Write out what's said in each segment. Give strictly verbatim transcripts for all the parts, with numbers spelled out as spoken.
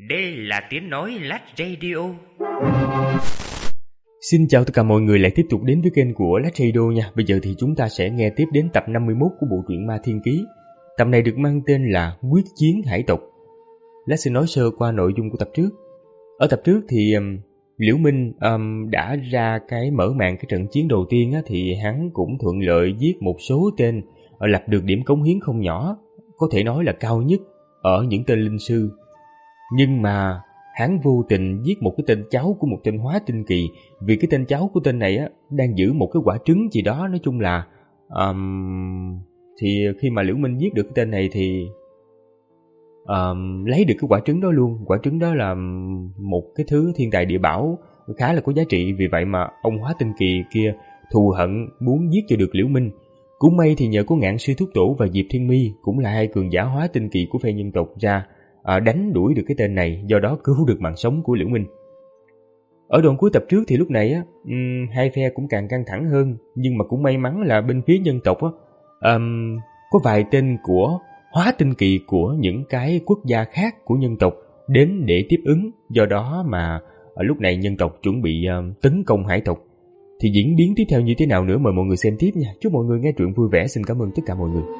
Đây là tiếng nói Lát Radio. Xin chào tất cả mọi người lại tiếp tục đến với kênh của Lát Radio nha. Bây giờ thì chúng ta sẽ nghe tiếp đến tập năm mươi mốt của bộ truyện Ma Thiên Ký. Tập này được mang tên là Quyết Chiến Hải Tộc. Lát sẽ nói sơ qua nội dung của tập trước. Ở tập trước thì um, Liễu Minh um, đã ra cái mở màn cái trận chiến đầu tiên á, thì hắn cũng thuận lợi giết một số tên, lập được điểm cống hiến không nhỏ, có thể nói là cao nhất ở những tên linh sư. Nhưng mà hắn vô tình giết một cái tên cháu của một tên hóa tinh kỳ, vì cái tên cháu của tên này á đang giữ một cái quả trứng gì đó. Nói chung là um, thì khi mà Liễu Minh giết được cái tên này thì um, lấy được cái quả trứng đó luôn. Quả trứng đó là một cái thứ thiên tài địa bảo khá là có giá trị, vì vậy mà ông hóa tinh kỳ kia thù hận muốn giết cho được Liễu Minh. Cũng may thì nhờ có Ngạn Sư Thúc Tổ và Diệp Thiên Mi, cũng là hai cường giả hóa tinh kỳ của phe nhân tộc ra, à, đánh đuổi được cái tên này, do đó cứu được mạng sống của Liễu Minh. Ở đoạn cuối tập trước thì lúc này á, um, hai phe cũng càng căng thẳng hơn, nhưng mà cũng may mắn là bên phía nhân tộc á, um, có vài tên của hóa tinh kỳ của những cái quốc gia khác của nhân tộc đến để tiếp ứng, do đó mà ở lúc này nhân tộc chuẩn bị uh, tấn công hải tộc. Thì diễn biến tiếp theo như thế nào nữa mời mọi người xem tiếp nha. Chúc mọi người nghe truyện vui vẻ. Xin cảm ơn tất cả mọi người.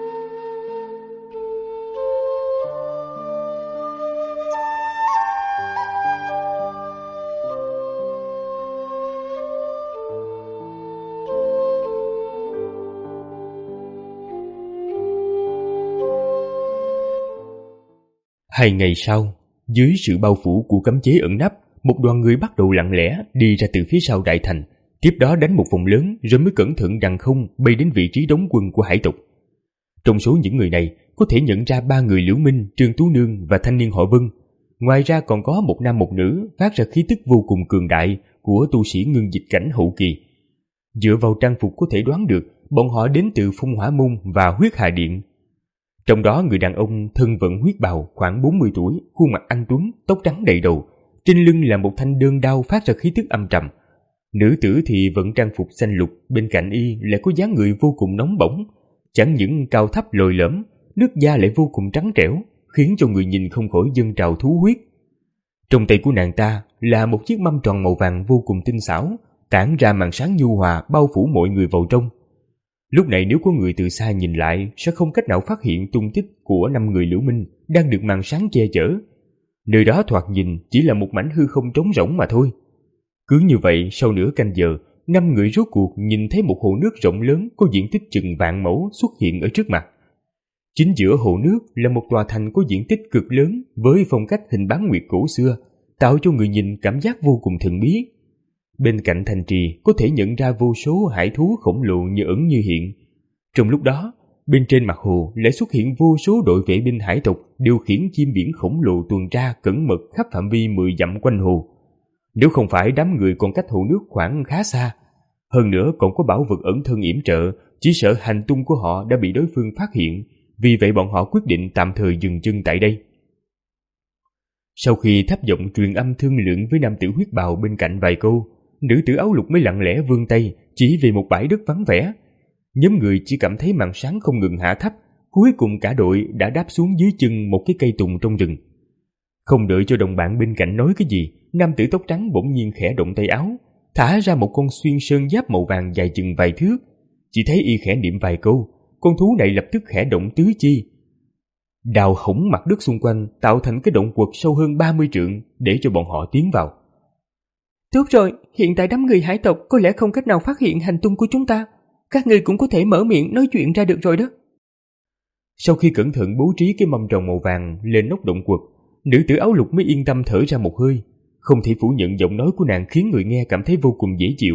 Hai ngày sau, dưới sự bao phủ của cấm chế ẩn nấp, một đoàn người bắt đầu lặng lẽ đi ra từ phía sau đại thành, tiếp đó đánh một vòng lớn rồi mới cẩn thận đằng không bay đến vị trí đóng quân của hải tộc. Trong số những người này, có thể nhận ra ba người Liễu Minh, Trương Tú Nương và thanh niên họ Vân. Ngoài ra còn có một nam một nữ phát ra khí tức vô cùng cường đại của tu sĩ ngưng dịch cảnh hậu kỳ. Dựa vào trang phục có thể đoán được bọn họ đến từ Phong Hỏa Môn và Huyết Hà Điện. Trong đó người đàn ông thân vận huyết bào khoảng bốn mươi tuổi, khuôn mặt anh tuấn, tóc trắng đầy đầu, trên lưng là một thanh đơn đao phát ra khí tức âm trầm. Nữ tử thì vẫn trang phục xanh lục, bên cạnh y lại có dáng người vô cùng nóng bỏng, chẳng những cao thấp lồi lõm, nước da lại vô cùng trắng trẻo, khiến cho người nhìn không khỏi dâng trào thú huyết. Trong tay của nàng ta là một chiếc mâm tròn màu vàng vô cùng tinh xảo, tản ra màn sáng nhu hòa bao phủ mọi người vào trong. Lúc này nếu có người từ xa nhìn lại sẽ không cách nào phát hiện tung tích của năm người Liễu Minh đang được màn sáng che chở. Nơi đó thoạt nhìn chỉ là một mảnh hư không trống rỗng mà thôi. Cứ như vậy, sau nửa canh giờ, năm người rốt cuộc nhìn thấy một hồ nước rộng lớn có diện tích chừng vạn mẫu xuất hiện ở trước mặt. Chính giữa hồ nước là một tòa thành có diện tích cực lớn với phong cách hình bán nguyệt cổ xưa, tạo cho người nhìn cảm giác vô cùng thần bí. Bên cạnh thành trì có thể nhận ra vô số hải thú khổng lồ như ẩn như hiện. Trong lúc đó, bên trên mặt hồ lại xuất hiện vô số đội vệ binh hải tộc điều khiển chim biển khổng lồ tuần tra cẩn mật khắp phạm vi mười dặm quanh hồ. Nếu không phải đám người còn cách hồ nước khoảng khá xa, hơn nữa còn có bảo vật ẩn thân yểm trợ, chỉ sợ hành tung của họ đã bị đối phương phát hiện, vì vậy bọn họ quyết định tạm thời dừng chân tại đây. Sau khi thấp giọng truyền âm thương lượng với nam tử huyết bào bên cạnh vài câu, nữ tử áo lục mới lặng lẽ vươn tay chỉ về một bãi đất vắng vẻ. Nhóm người chỉ cảm thấy màn sáng không ngừng hạ thấp, cuối cùng cả đội đã đáp xuống dưới chân một cái cây tùng trong rừng. Không đợi cho đồng bạn bên cạnh nói cái gì, nam tử tóc trắng bỗng nhiên khẽ động tay áo, thả ra một con xuyên sơn giáp màu vàng dài chừng vài thước. Chỉ thấy y khẽ niệm vài câu, con thú này lập tức khẽ động tứ chi, đào hổng mặt đất xung quanh, tạo thành cái động quật sâu hơn ba mươi trượng để cho bọn họ tiến vào. Tốt rồi, hiện tại đám người hải tộc có lẽ không cách nào phát hiện hành tung của chúng ta. Các người cũng có thể mở miệng nói chuyện ra được rồi đó. Sau khi cẩn thận bố trí cái mâm tròn màu vàng lên nóc động quật, nữ tử áo lục mới yên tâm thở ra một hơi. Không thể phủ nhận giọng nói của nàng khiến người nghe cảm thấy vô cùng dễ chịu.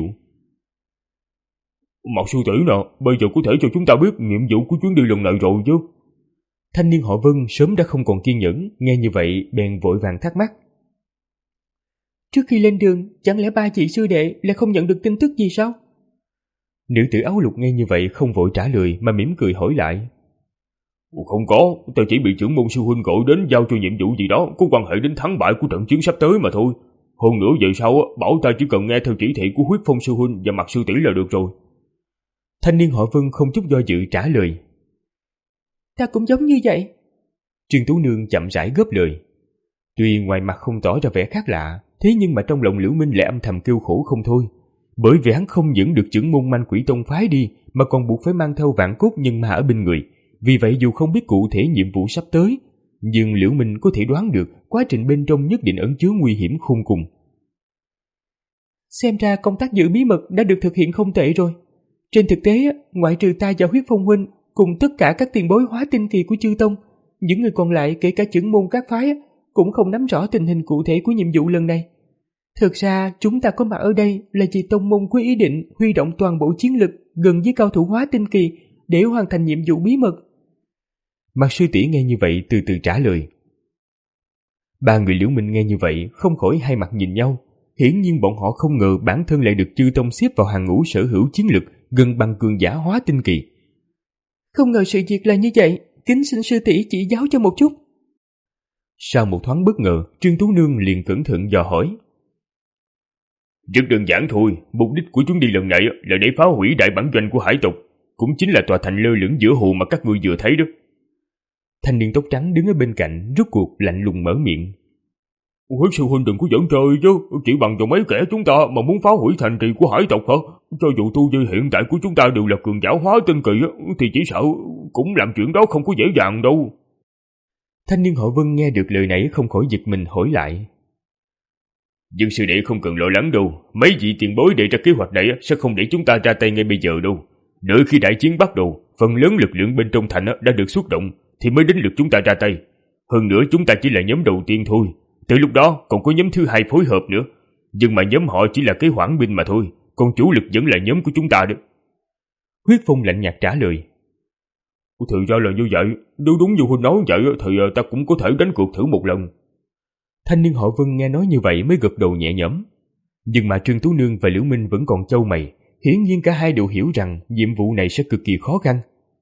Mạc sư tỷ nè, bây giờ có thể cho chúng ta biết nhiệm vụ của chuyến đi lần này rồi chứ? Thanh niên họ Vân sớm đã không còn kiên nhẫn, nghe như vậy bèn vội vàng thắc mắc. Trước khi lên đường, chẳng lẽ ba chị sư đệ lại không nhận được tin tức gì sao? Nữ tử áo lục nghe như vậy không vội trả lời mà mỉm cười hỏi lại. Không có, ta chỉ bị trưởng môn sư huynh gọi đến giao cho nhiệm vụ gì đó có quan hệ đến thắng bại của trận chiến sắp tới mà thôi. Hơn nữa về sau bảo ta chỉ cần nghe theo chỉ thị của Huyết Phong sư huynh và Mạc sư tỷ là được rồi. Thanh niên họ Vân không chút do dự trả lời. Ta cũng giống như vậy. Trương Tú Nương chậm rãi góp lời. Tuy ngoài mặt không tỏ ra vẻ khác lạ, thế nhưng mà trong lòng Liễu Minh lại âm thầm kêu khổ không thôi. Bởi vì hắn không những được trưởng môn Manh Quỷ Tông phái đi, mà còn buộc phải mang theo vạn cốt nhân ma ở bên người. Vì vậy dù không biết cụ thể nhiệm vụ sắp tới, nhưng Liễu Minh có thể đoán được quá trình bên trong nhất định ẩn chứa nguy hiểm khôn cùng. Xem ra công tác giữ bí mật đã được thực hiện không tệ rồi. Trên thực tế, ngoại trừ ta và Huyết Phong huynh cùng tất cả các tiền bối hóa tinh kỳ của chư tông, những người còn lại kể cả trưởng môn các phái cũng không nắm rõ tình hình cụ thể của nhiệm vụ lần này. Thực ra chúng ta có mặt ở đây là vì tông môn có ý định huy động toàn bộ chiến lực gần với cao thủ hóa tinh kỳ để hoàn thành nhiệm vụ bí mật. Mạc sư tỷ nghe như vậy từ từ trả lời. Ba người Liễu Minh nghe như vậy không khỏi hai mặt nhìn nhau. Hiển nhiên bọn họ không ngờ bản thân lại được chư tông xếp vào hàng ngũ sở hữu chiến lực gần bằng cường giả hóa tinh kỳ. Không ngờ sự việc là như vậy, kính xin sư tỷ chỉ giáo cho một chút. Sau một thoáng bất ngờ, Trương Tú Nương liền cẩn thận dò hỏi. Rất đơn giản thôi, mục đích của chuyến đi lần này là để phá hủy đại bản doanh của hải tộc, cũng chính là tòa thành lơ lửng giữa hồ mà các ngươi vừa thấy đó. Thanh niên tóc trắng đứng ở bên cạnh rút cuộc lạnh lùng mở miệng. Huyết sư huynh đừng có giỡn chơi chứ, chỉ bằng vào mấy kẻ chúng ta mà muốn phá hủy thành trì của hải tộc hả? Cho dù tu vi hiện tại của chúng ta đều là cường giả hóa tinh kỳ thì chỉ sợ cũng làm chuyện đó không có dễ dàng đâu. Thanh niên họ Vân nghe được lời này không khỏi giật mình hỏi lại. Dương sư đệ không cần lo lắng đâu, mấy vị tiền bối đề ra kế hoạch này sẽ không để chúng ta ra tay ngay bây giờ đâu. Đợi khi đại chiến bắt đầu, phần lớn lực lượng bên trong thành đã được xuất động thì mới đến lượt chúng ta ra tay. Hơn nữa chúng ta chỉ là nhóm đầu tiên thôi. Từ lúc đó còn có nhóm thứ hai phối hợp nữa. Nhưng mà nhóm họ chỉ là cái hoãn binh mà thôi, còn chủ lực vẫn là nhóm của chúng ta đó. Huyết Phong lạnh nhạt trả lời. Thì ra là như vậy, nếu đúng như huynh nói vậy thì ta cũng có thể đánh cược thử một lần. Thanh niên họ Vân nghe nói như vậy mới gật đầu nhẹ nhõm. Nhưng mà Trương Tú Nương và Liễu Minh vẫn còn chau mày. Hiển nhiên cả hai đều hiểu rằng nhiệm vụ này sẽ cực kỳ khó khăn.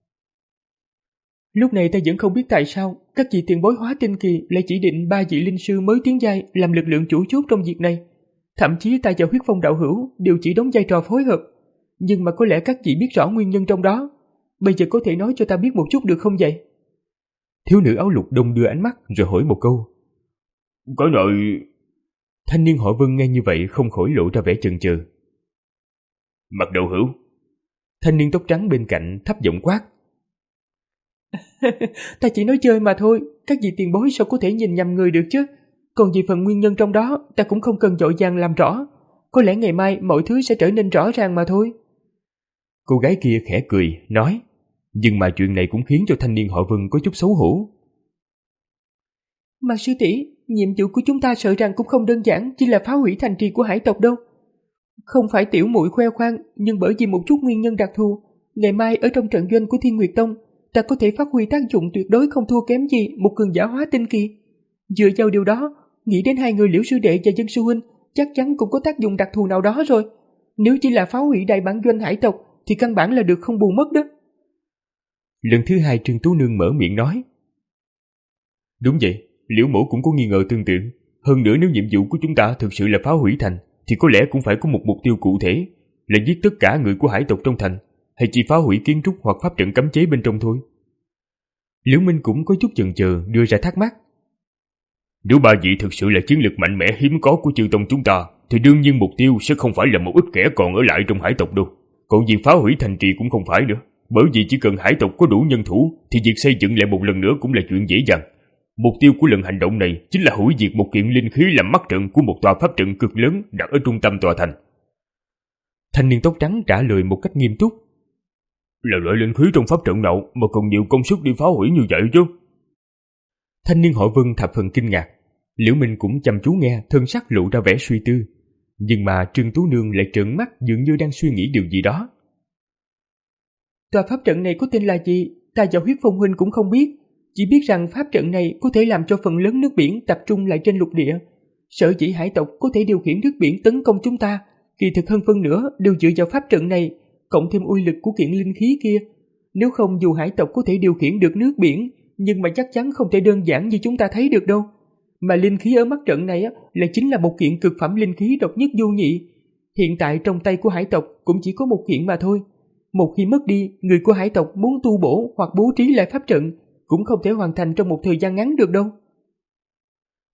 Lúc này ta vẫn không biết tại sao các vị tiền bối hóa tinh kỳ lại chỉ định ba vị linh sư mới tiến giai làm lực lượng chủ chốt trong việc này. Thậm chí ta và Huyết Phong đạo hữu đều chỉ đóng vai trò phối hợp. Nhưng mà có lẽ các vị biết rõ nguyên nhân trong đó. Bây giờ có thể nói cho ta biết một chút được không vậy? Thiếu nữ áo lục đông đưa ánh mắt rồi hỏi một câu. Cái này... Thanh niên họ Vân nghe như vậy không khỏi lộ ra vẻ chần chừ. Mặt đầu hữu. Thanh niên tóc trắng bên cạnh thấp giọng quát. Ta chỉ nói chơi mà thôi, các vị tiền bối sao có thể nhìn nhầm người được chứ? Còn về phần nguyên nhân trong đó, ta cũng không cần dội vàng làm rõ. Có lẽ ngày mai mọi thứ sẽ trở nên rõ ràng mà thôi. Cô gái kia khẽ cười, nói. Nhưng mà chuyện này cũng khiến cho thanh niên họ Vân có chút xấu hổ. Mà sư tỷ, nhiệm vụ của chúng ta sợ rằng cũng không đơn giản chỉ là phá hủy thành trì của hải tộc đâu. Không phải tiểu muội khoe khoang, nhưng bởi vì một chút nguyên nhân đặc thù, ngày mai ở trong trận doanh của Thiên Nguyệt Tông, ta có thể phát huy tác dụng tuyệt đối không thua kém gì một cường giả hóa tinh kỳ. Dựa vào điều đó, nghĩ đến hai người Liễu sư đệ và Dân sư huynh chắc chắn cũng có tác dụng đặc thù nào đó rồi. Nếu chỉ là phá hủy đại bản doanh hải tộc thì căn bản là được không bù mất đó. Lần thứ hai Trương Tú Nương mở miệng nói. Đúng vậy, Liễu mẫu cũng có nghi ngờ tương tự. Hơn nữa nếu nhiệm vụ của chúng ta thực sự là phá hủy thành thì có lẽ cũng phải có một mục tiêu cụ thể, là giết tất cả người của hải tộc trong thành, hay chỉ phá hủy kiến trúc hoặc pháp trận cấm chế bên trong thôi. Liễu Minh cũng có chút chần chờ đưa ra thắc mắc. Nếu ba vị thực sự là chiến lực mạnh mẽ hiếm có của chư tông chúng ta thì đương nhiên mục tiêu sẽ không phải là một ít kẻ còn ở lại trong hải tộc đâu. Còn việc phá hủy thành trì cũng không phải nữa, bởi vì chỉ cần hải tộc có đủ nhân thủ thì việc xây dựng lại một lần nữa cũng là chuyện dễ dàng. Mục tiêu của lần hành động này chính là hủy diệt một kiện linh khí làm mắt trận của một tòa pháp trận cực lớn đặt ở trung tâm tòa thành. Thanh niên tóc trắng trả lời một cách nghiêm túc. Là loại linh khí trong pháp trận nào mà còn nhiều công sức đi phá hủy như vậy chứ? Thanh niên họ Vân thập phần kinh ngạc. Liễu Minh cũng chăm chú nghe, thân sắc lộ ra vẻ suy tư. Nhưng mà Trương Tú Nương lại trợn mắt dường như đang suy nghĩ điều gì đó. Tòa pháp trận này có tên là gì? Ta và Huyết Phong huynh cũng không biết. Chỉ biết rằng pháp trận này có thể làm cho phần lớn nước biển tập trung lại trên lục địa. Sở dĩ hải tộc có thể điều khiển nước biển tấn công chúng ta, kỳ thực hơn phân nửa đều dựa vào pháp trận này, cộng thêm uy lực của kiện linh khí kia. Nếu không dù hải tộc có thể điều khiển được nước biển, nhưng mà chắc chắn không thể đơn giản như chúng ta thấy được đâu. Mà linh khí ở mắt trận này là chính là một kiện cực phẩm linh khí độc nhất vô nhị. Hiện tại trong tay của hải tộc cũng chỉ có một kiện mà thôi. Một khi mất đi, người của hải tộc muốn tu bổ hoặc bố trí lại pháp trận cũng không thể hoàn thành trong một thời gian ngắn được đâu.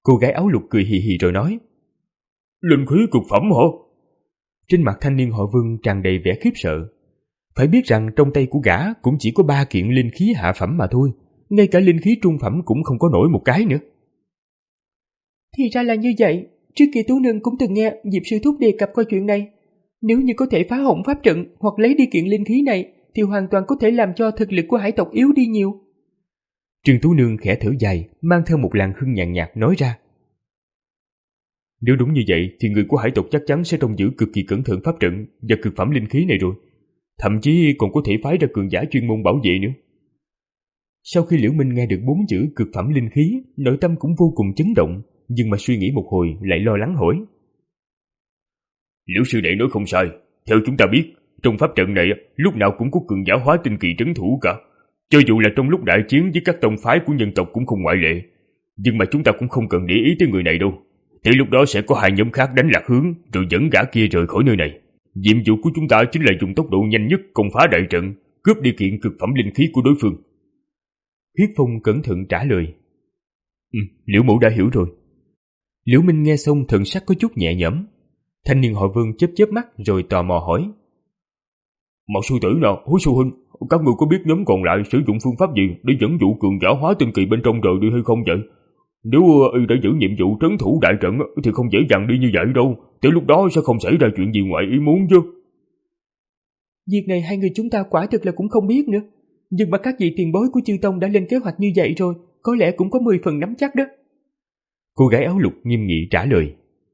Cô gái áo lục cười hì hì rồi nói: Linh khí cực phẩm hả? Trên mặt thanh niên họ Vương tràn đầy vẻ khiếp sợ. Phải biết rằng trong tay của gã cũng chỉ có ba kiện linh khí hạ phẩm mà thôi, ngay cả linh khí trung phẩm cũng không có nổi một cái nữa. Thì ra là như vậy, trước kia Tú Nương cũng từng nghe Diệp sư thúc đề cập qua chuyện này. Nếu như có thể phá hỏng pháp trận hoặc lấy đi kiện linh khí này thì hoàn toàn có thể làm cho thực lực của hải tộc yếu đi nhiều. Trương Tú Nương khẽ thở dài, mang theo một làn hưng nhàn nhạt nói ra: Nếu đúng như vậy thì người của hải tộc chắc chắn sẽ trông giữ cực kỳ cẩn thận pháp trận và cực phẩm linh khí này rồi. Thậm chí còn có thể phái ra cường giả chuyên môn bảo vệ nữa. Sau khi Liễu Minh nghe được bốn chữ cực phẩm linh khí, nội tâm cũng vô cùng chấn động, nhưng mà suy nghĩ một hồi lại lo lắng hỏi: Liễu sư đệ nói không sai, theo chúng ta biết, trong pháp trận này lúc nào cũng có cường giả hóa tinh kỳ trấn thủ cả. Cho dù là trong lúc đại chiến với các tông phái của nhân tộc cũng không ngoại lệ. Nhưng mà chúng ta cũng không cần để ý tới người này đâu. Tới lúc đó sẽ có hai nhóm khác đánh lạc hướng, rồi dẫn gã kia rời khỏi nơi này. Nhiệm vụ của chúng ta chính là dùng tốc độ nhanh nhất công phá đại trận, cướp đi kiện cực phẩm linh khí của đối phương. Huyết Phong cẩn thận trả lời: Ừ, Liễu mẫu đã hiểu rồi. Liễu Minh nghe xong thần sắc có chút nhẹ nhõm. Thanh niên họ Vương chớp chớp mắt rồi tò mò hỏi: Mạc sư tử nào, Hối sư huynh, các người có biết nhóm còn lại sử dụng phương pháp gì để dẫn dụ cường giả hóa tinh kỳ bên trong rời đi hay không vậy? Nếu y đã giữ nhiệm vụ trấn thủ đại trận thì không dễ dàng đi như vậy đâu. Tới lúc đó sẽ không xảy ra chuyện gì ngoài ý muốn chứ. Việc này hai người chúng ta quả thực là cũng không biết nữa. Nhưng mà các vị tiền bối của chư tông đã lên kế hoạch như vậy rồi, có lẽ cũng có mười phần nắm chắc đó. Cô gái áo lục nghiêm nghị trả lời: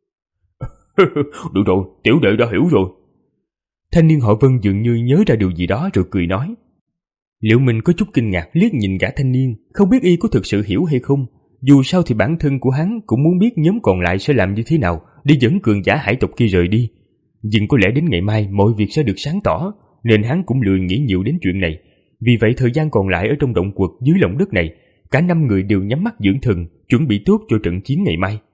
Được rồi, tiểu đệ đã hiểu rồi. Thanh niên họ Vân dường như nhớ ra điều gì đó rồi cười nói. Liễu Minh có chút kinh ngạc liếc nhìn gã thanh niên, không biết y có thực sự hiểu hay không. Dù sao thì bản thân của hắn cũng muốn biết nhóm còn lại sẽ làm như thế nào để dẫn cường giả hải tộc kia rời đi. Nhưng có lẽ đến ngày mai mọi việc sẽ được sáng tỏ, nên hắn cũng lười nghĩ nhiều đến chuyện này. Vì vậy thời gian còn lại ở trong động quật dưới lòng đất này, cả năm người đều nhắm mắt dưỡng thần, chuẩn bị tốt cho trận chiến ngày mai.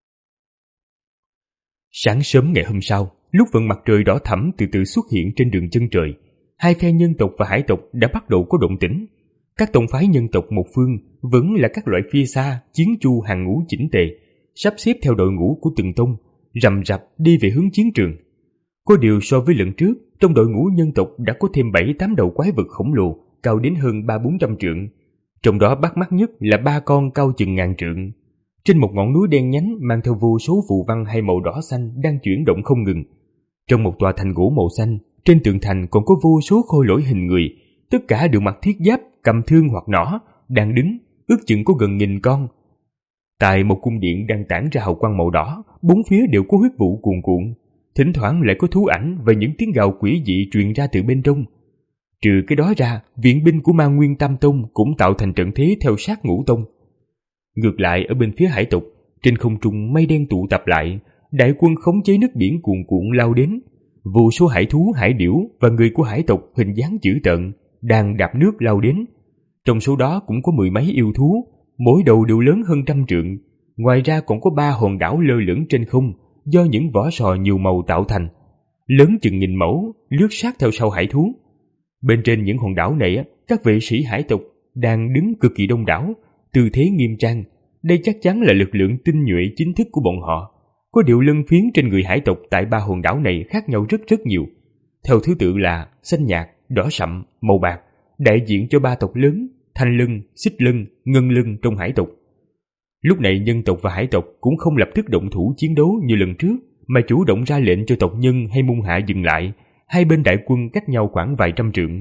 Sáng sớm ngày hôm sau, lúc vầng mặt trời đỏ thẫm từ từ xuất hiện trên đường chân trời, hai phe nhân tộc và hải tộc đã bắt đầu có động tĩnh. Các tông phái nhân tộc một phương vẫn là các loại phi xa, chiến chu hàng ngũ chỉnh tề, sắp xếp theo đội ngũ của từng tông, rầm rập đi về hướng chiến trường. Có điều so với lần trước, trong đội ngũ nhân tộc đã có thêm bảy tám đầu quái vật khổng lồ, cao đến hơn ba bốn trăm trượng. Trong đó bắt mắt nhất là ba con cao chừng ngàn trượng. Trên một ngọn núi đen nhánh mang theo vô số phù văn hay màu đỏ xanh đang chuyển động không ngừng. Trong một tòa thành gỗ màu xanh, trên tường thành còn có vô số khôi lỗi hình người, tất cả đều mặc thiết giáp, cầm thương hoặc nỏ, đang đứng, ước chừng có gần nghìn con. Tại một cung điện đang tản ra hào quang màu đỏ, bốn phía đều có huyết vụ cuồn cuộn, thỉnh thoảng lại có thú ảnh và những tiếng gào quỷ dị truyền ra từ bên trong. Trừ cái đó ra, viện binh của Ma Nguyên Tam Tông cũng tạo thành trận thế theo sát Ngũ Tông. Ngược lại ở bên phía hải tộc, trên không trung mây đen tụ tập lại, đại quân khống chế nước biển cuồn cuộn lao đến. Vô số hải thú, hải điểu và người của hải tộc hình dáng dữ tợn đang đạp nước lao đến. Trong số đó cũng có mười mấy yêu thú, mỗi đầu đều lớn hơn trăm trượng. Ngoài ra còn có ba hòn đảo lơ lửng trên không do những vỏ sò nhiều màu tạo thành, lớn chừng nghìn mẫu, lướt sát theo sau hải thú. Bên trên những hòn đảo này, các vệ sĩ hải tộc đang đứng cực kỳ đông đảo, tư thế nghiêm trang. Đây chắc chắn là lực lượng tinh nhuệ chính thức của bọn họ. Có điều lân phiến trên người hải tộc tại ba hòn đảo này khác nhau rất rất nhiều. Theo thứ tự là xanh nhạt, đỏ sậm, màu bạc, đại diện cho ba tộc lớn, Thanh Lân, Xích Lân, Ngân Lân trong hải tộc. Lúc này nhân tộc và hải tộc cũng không lập tức động thủ chiến đấu như lần trước, mà chủ động ra lệnh cho tộc nhân hay môn hạ dừng lại. Hai bên đại quân cách nhau khoảng vài trăm trượng.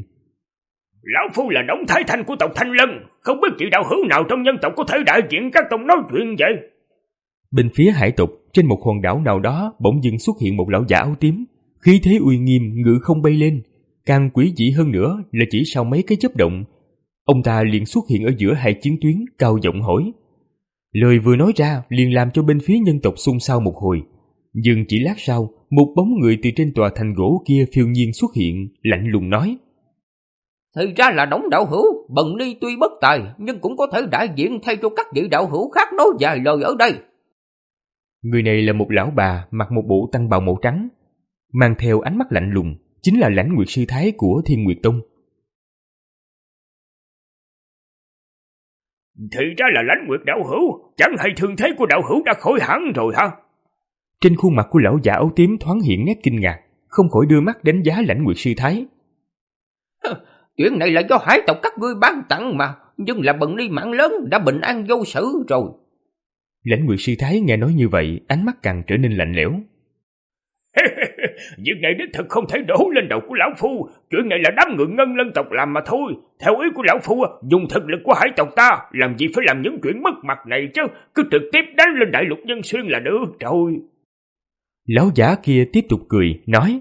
Lão phu là Đổng Thái Thanh của tộc Thanh Lân, không biết vị đạo hữu nào trong nhân tộc có thể đại diện các tộc nói chuyện vậy? Bên phía hải tộc, trên một hòn đảo nào đó bỗng dưng xuất hiện một lão giả áo tím, khí thế uy nghiêm ngự không bay lên. Càng quỷ dị hơn nữa là chỉ sau mấy cái chớp động, ông ta liền xuất hiện ở giữa hai chiến tuyến, cao giọng hỏi. Lời vừa nói ra liền làm cho bên phía nhân tộc xôn xao một hồi. Nhưng chỉ lát sau, một bóng người từ trên tòa thành gỗ kia phiêu nhiên xuất hiện, lạnh lùng nói. Thì ra là Đổng đạo hữu, Bần Ni tuy bất tài, nhưng cũng có thể đại diện thay cho các vị đạo hữu khác nói vài lời ở đây. Người này là một lão bà mặc một bộ tăng bào màu trắng, mang theo ánh mắt lạnh lùng, chính là Lãnh Nguyệt sư thái của Thiên Nguyệt Tông. Thì ra là Lãnh Nguyệt đạo hữu, chẳng hay thương thế của đạo hữu đã khỏi hẳn rồi hả? Trên khuôn mặt của lão già áo tím thoáng hiện nét kinh ngạc, không khỏi đưa mắt đánh giá Lãnh Nguyệt sư thái. Chuyện này là do hải tộc các ngươi ban tặng mà, nhưng là bần ni mạng lớn đã bình an vô sự rồi. Lãnh Nguyệt sư thái nghe nói như vậy, ánh mắt càng trở nên lạnh lẽo. Việc này đích thực không thể đổ lên đầu của lão phu, chuyện này là đám người Ngân Lân tộc làm mà thôi. Theo ý của lão phu, dùng thực lực của hải tộc ta, làm gì phải làm những chuyện mất mặt này chứ, cứ trực tiếp đánh lên đại lục Nhân Xuyên là được rồi. Lão giả kia tiếp tục cười, nói: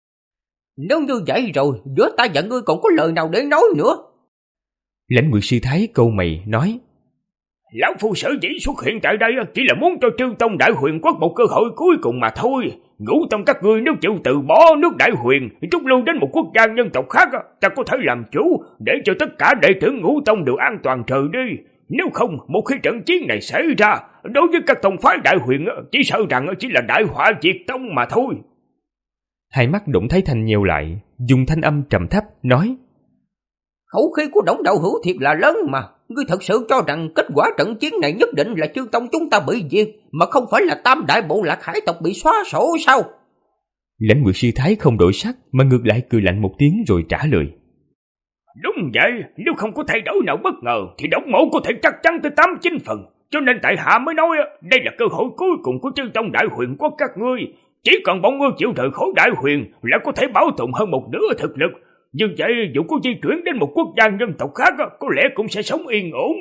Nếu như vậy rồi, giữa ta và ngươi còn có lời nào để nói nữa? Lãnh Nguyệt sư thái câu mày nói: Lão phu sở dĩ xuất hiện tại đây chỉ là muốn cho Trư Tông Đại Huyền Quốc một cơ hội cuối cùng mà thôi. Ngũ tông các ngươi nếu chịu từ bỏ nước Đại Huyền, rút lui đến một quốc gia nhân tộc khác, ta có thể làm chủ để cho tất cả đệ tử Ngũ Tông đều an toàn rời đi. Nếu không, một khi trận chiến này xảy ra, đối với các tông phái Đại Huyền chỉ sợ rằng chỉ là đại họa diệt tông mà thôi. Hai mắt Đổng Thái Thanh nheo lại, dùng thanh âm trầm thấp nói: Khẩu khí của Đổng đạo hữu thiệt là lớn mà. Ngươi thật sự cho rằng kết quả trận chiến này nhất định là Chư Tông chúng ta bị diệt, mà không phải là tam đại bộ lạc hải tộc bị xóa sổ sao? Lãnh Nguyệt sư thái không đổi sắc, mà ngược lại cười lạnh một tiếng rồi trả lời: Đúng vậy, nếu không có thay đổi nào bất ngờ thì Đổng mỗ có thể chắc chắn tới tám chín phần. Cho nên tại hạ mới nói đây là cơ hội cuối cùng của Chư Tông Đại Huyền Quốc các ngươi. Chỉ cần bọn ngươi chịu rời khỏi Đại Huyền là có thể bảo tồn hơn một nửa thực lực. Như vậy dù có di chuyển đến một quốc gia nhân tộc khác, có lẽ cũng sẽ sống yên ổn.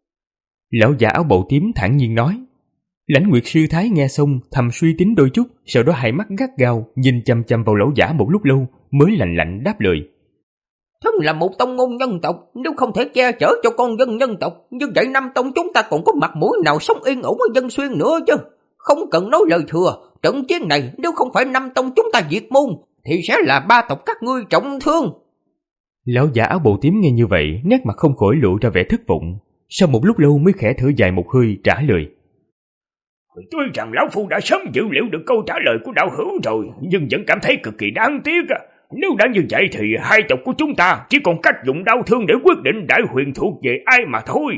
Lão già áo bầu tím thản nhiên nói. Lãnh Nguyệt sư thái nghe xong thầm suy tính đôi chút, sau đó hai mắt gắt gao nhìn chăm chăm vào lão giả một lúc lâu mới lạnh lạnh đáp lời: Thân là một tông môn nhân tộc, nếu không thể che chở cho con dân nhân tộc, như vậy năm tông chúng ta còn có mặt mũi nào sống yên ổn ở Dân Xuyên nữa chứ? Không cần nói lời thừa, trận chiến này nếu không phải năm tông chúng ta diệt môn thì sẽ là ba tộc các ngươi trọng thương. Lão giả áo bầu tím nghe như vậy, nét mặt không khỏi lộ ra vẻ thất vọng. Sau một lúc lâu mới khẽ thở dài một hơi trả lời: Tuy rằng lão phu đã sớm dự liệu được câu trả lời của đạo hữu rồi, nhưng vẫn cảm thấy cực kỳ đáng tiếc. Nếu đã như vậy thì hai tộc của chúng ta chỉ còn cách dùng đau thương để quyết định Đại Huyền thuộc về ai mà thôi.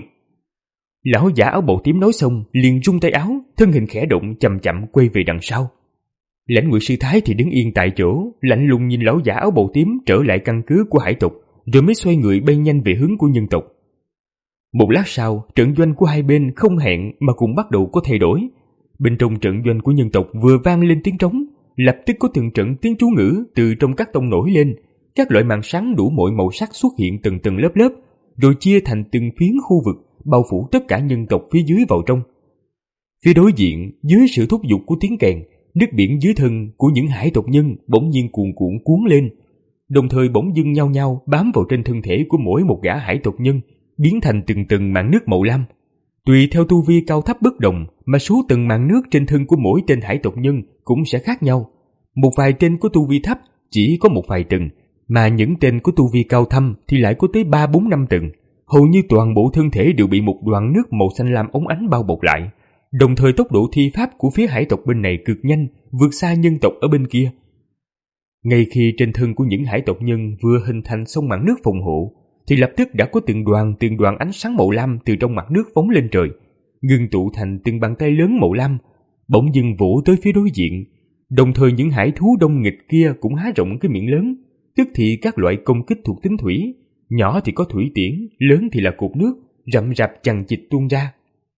Lão giả áo bầu tím nói xong liền rung tay áo, thân hình khẽ động chậm chậm quay về đằng sau. Lãnh Nguyệt sư thái thì đứng yên tại chỗ, lạnh lùng nhìn lão giả áo bầu tím trở lại căn cứ của hải tộc, rồi mới xoay người bay nhanh về hướng của nhân tộc. Một lát sau, trận doanh của hai bên không hẹn mà cùng bắt đầu có thay đổi. Bên trong trận doanh của nhân tộc vừa vang lên tiếng trống, lập tức có từng trận tiếng chú ngữ từ trong các tông nổi lên, các loại màn sáng đủ mọi màu sắc xuất hiện từng từng lớp lớp, rồi chia thành từng phiến khu vực, bao phủ tất cả nhân tộc phía dưới vào trong. Phía đối diện, dưới sự thúc giục của tiếng kèn, nước biển dưới thân của những hải tộc nhân bỗng nhiên cuồn cuộn cuốn lên, đồng thời bỗng dưng nhau nhau bám vào trên thân thể của mỗi một gã hải tộc nhân, biến thành từng từng màn nước màu lam. Tùy theo tu vi cao thấp bất đồng mà số tầng màn nước trên thân của mỗi tên hải tộc nhân cũng sẽ khác nhau. Một vài tên có tu vi thấp chỉ có một vài tầng, mà những tên có tu vi cao thâm thì lại có tới ba bốn năm tầng. Hầu như toàn bộ thân thể đều bị một đoạn nước màu xanh lam óng ánh bao bọc lại. Đồng thời tốc độ thi pháp của phía hải tộc bên này cực nhanh, vượt xa nhân tộc ở bên kia. Ngay khi trên thân của những hải tộc nhân vừa hình thành xong màn nước phòng hộ, thì lập tức đã có từng đoàn từng đoàn ánh sáng màu lam từ trong mặt nước phóng lên trời, ngưng tụ thành từng bàn tay lớn màu lam, bỗng dưng vỗ tới phía đối diện. Đồng thời những hải thú đông nghịch kia cũng há rộng cái miệng lớn, tức thì các loại công kích thuộc tính thủy, nhỏ thì có thủy tiễn, lớn thì là cột nước, rậm rạp chằng chịt tuôn ra.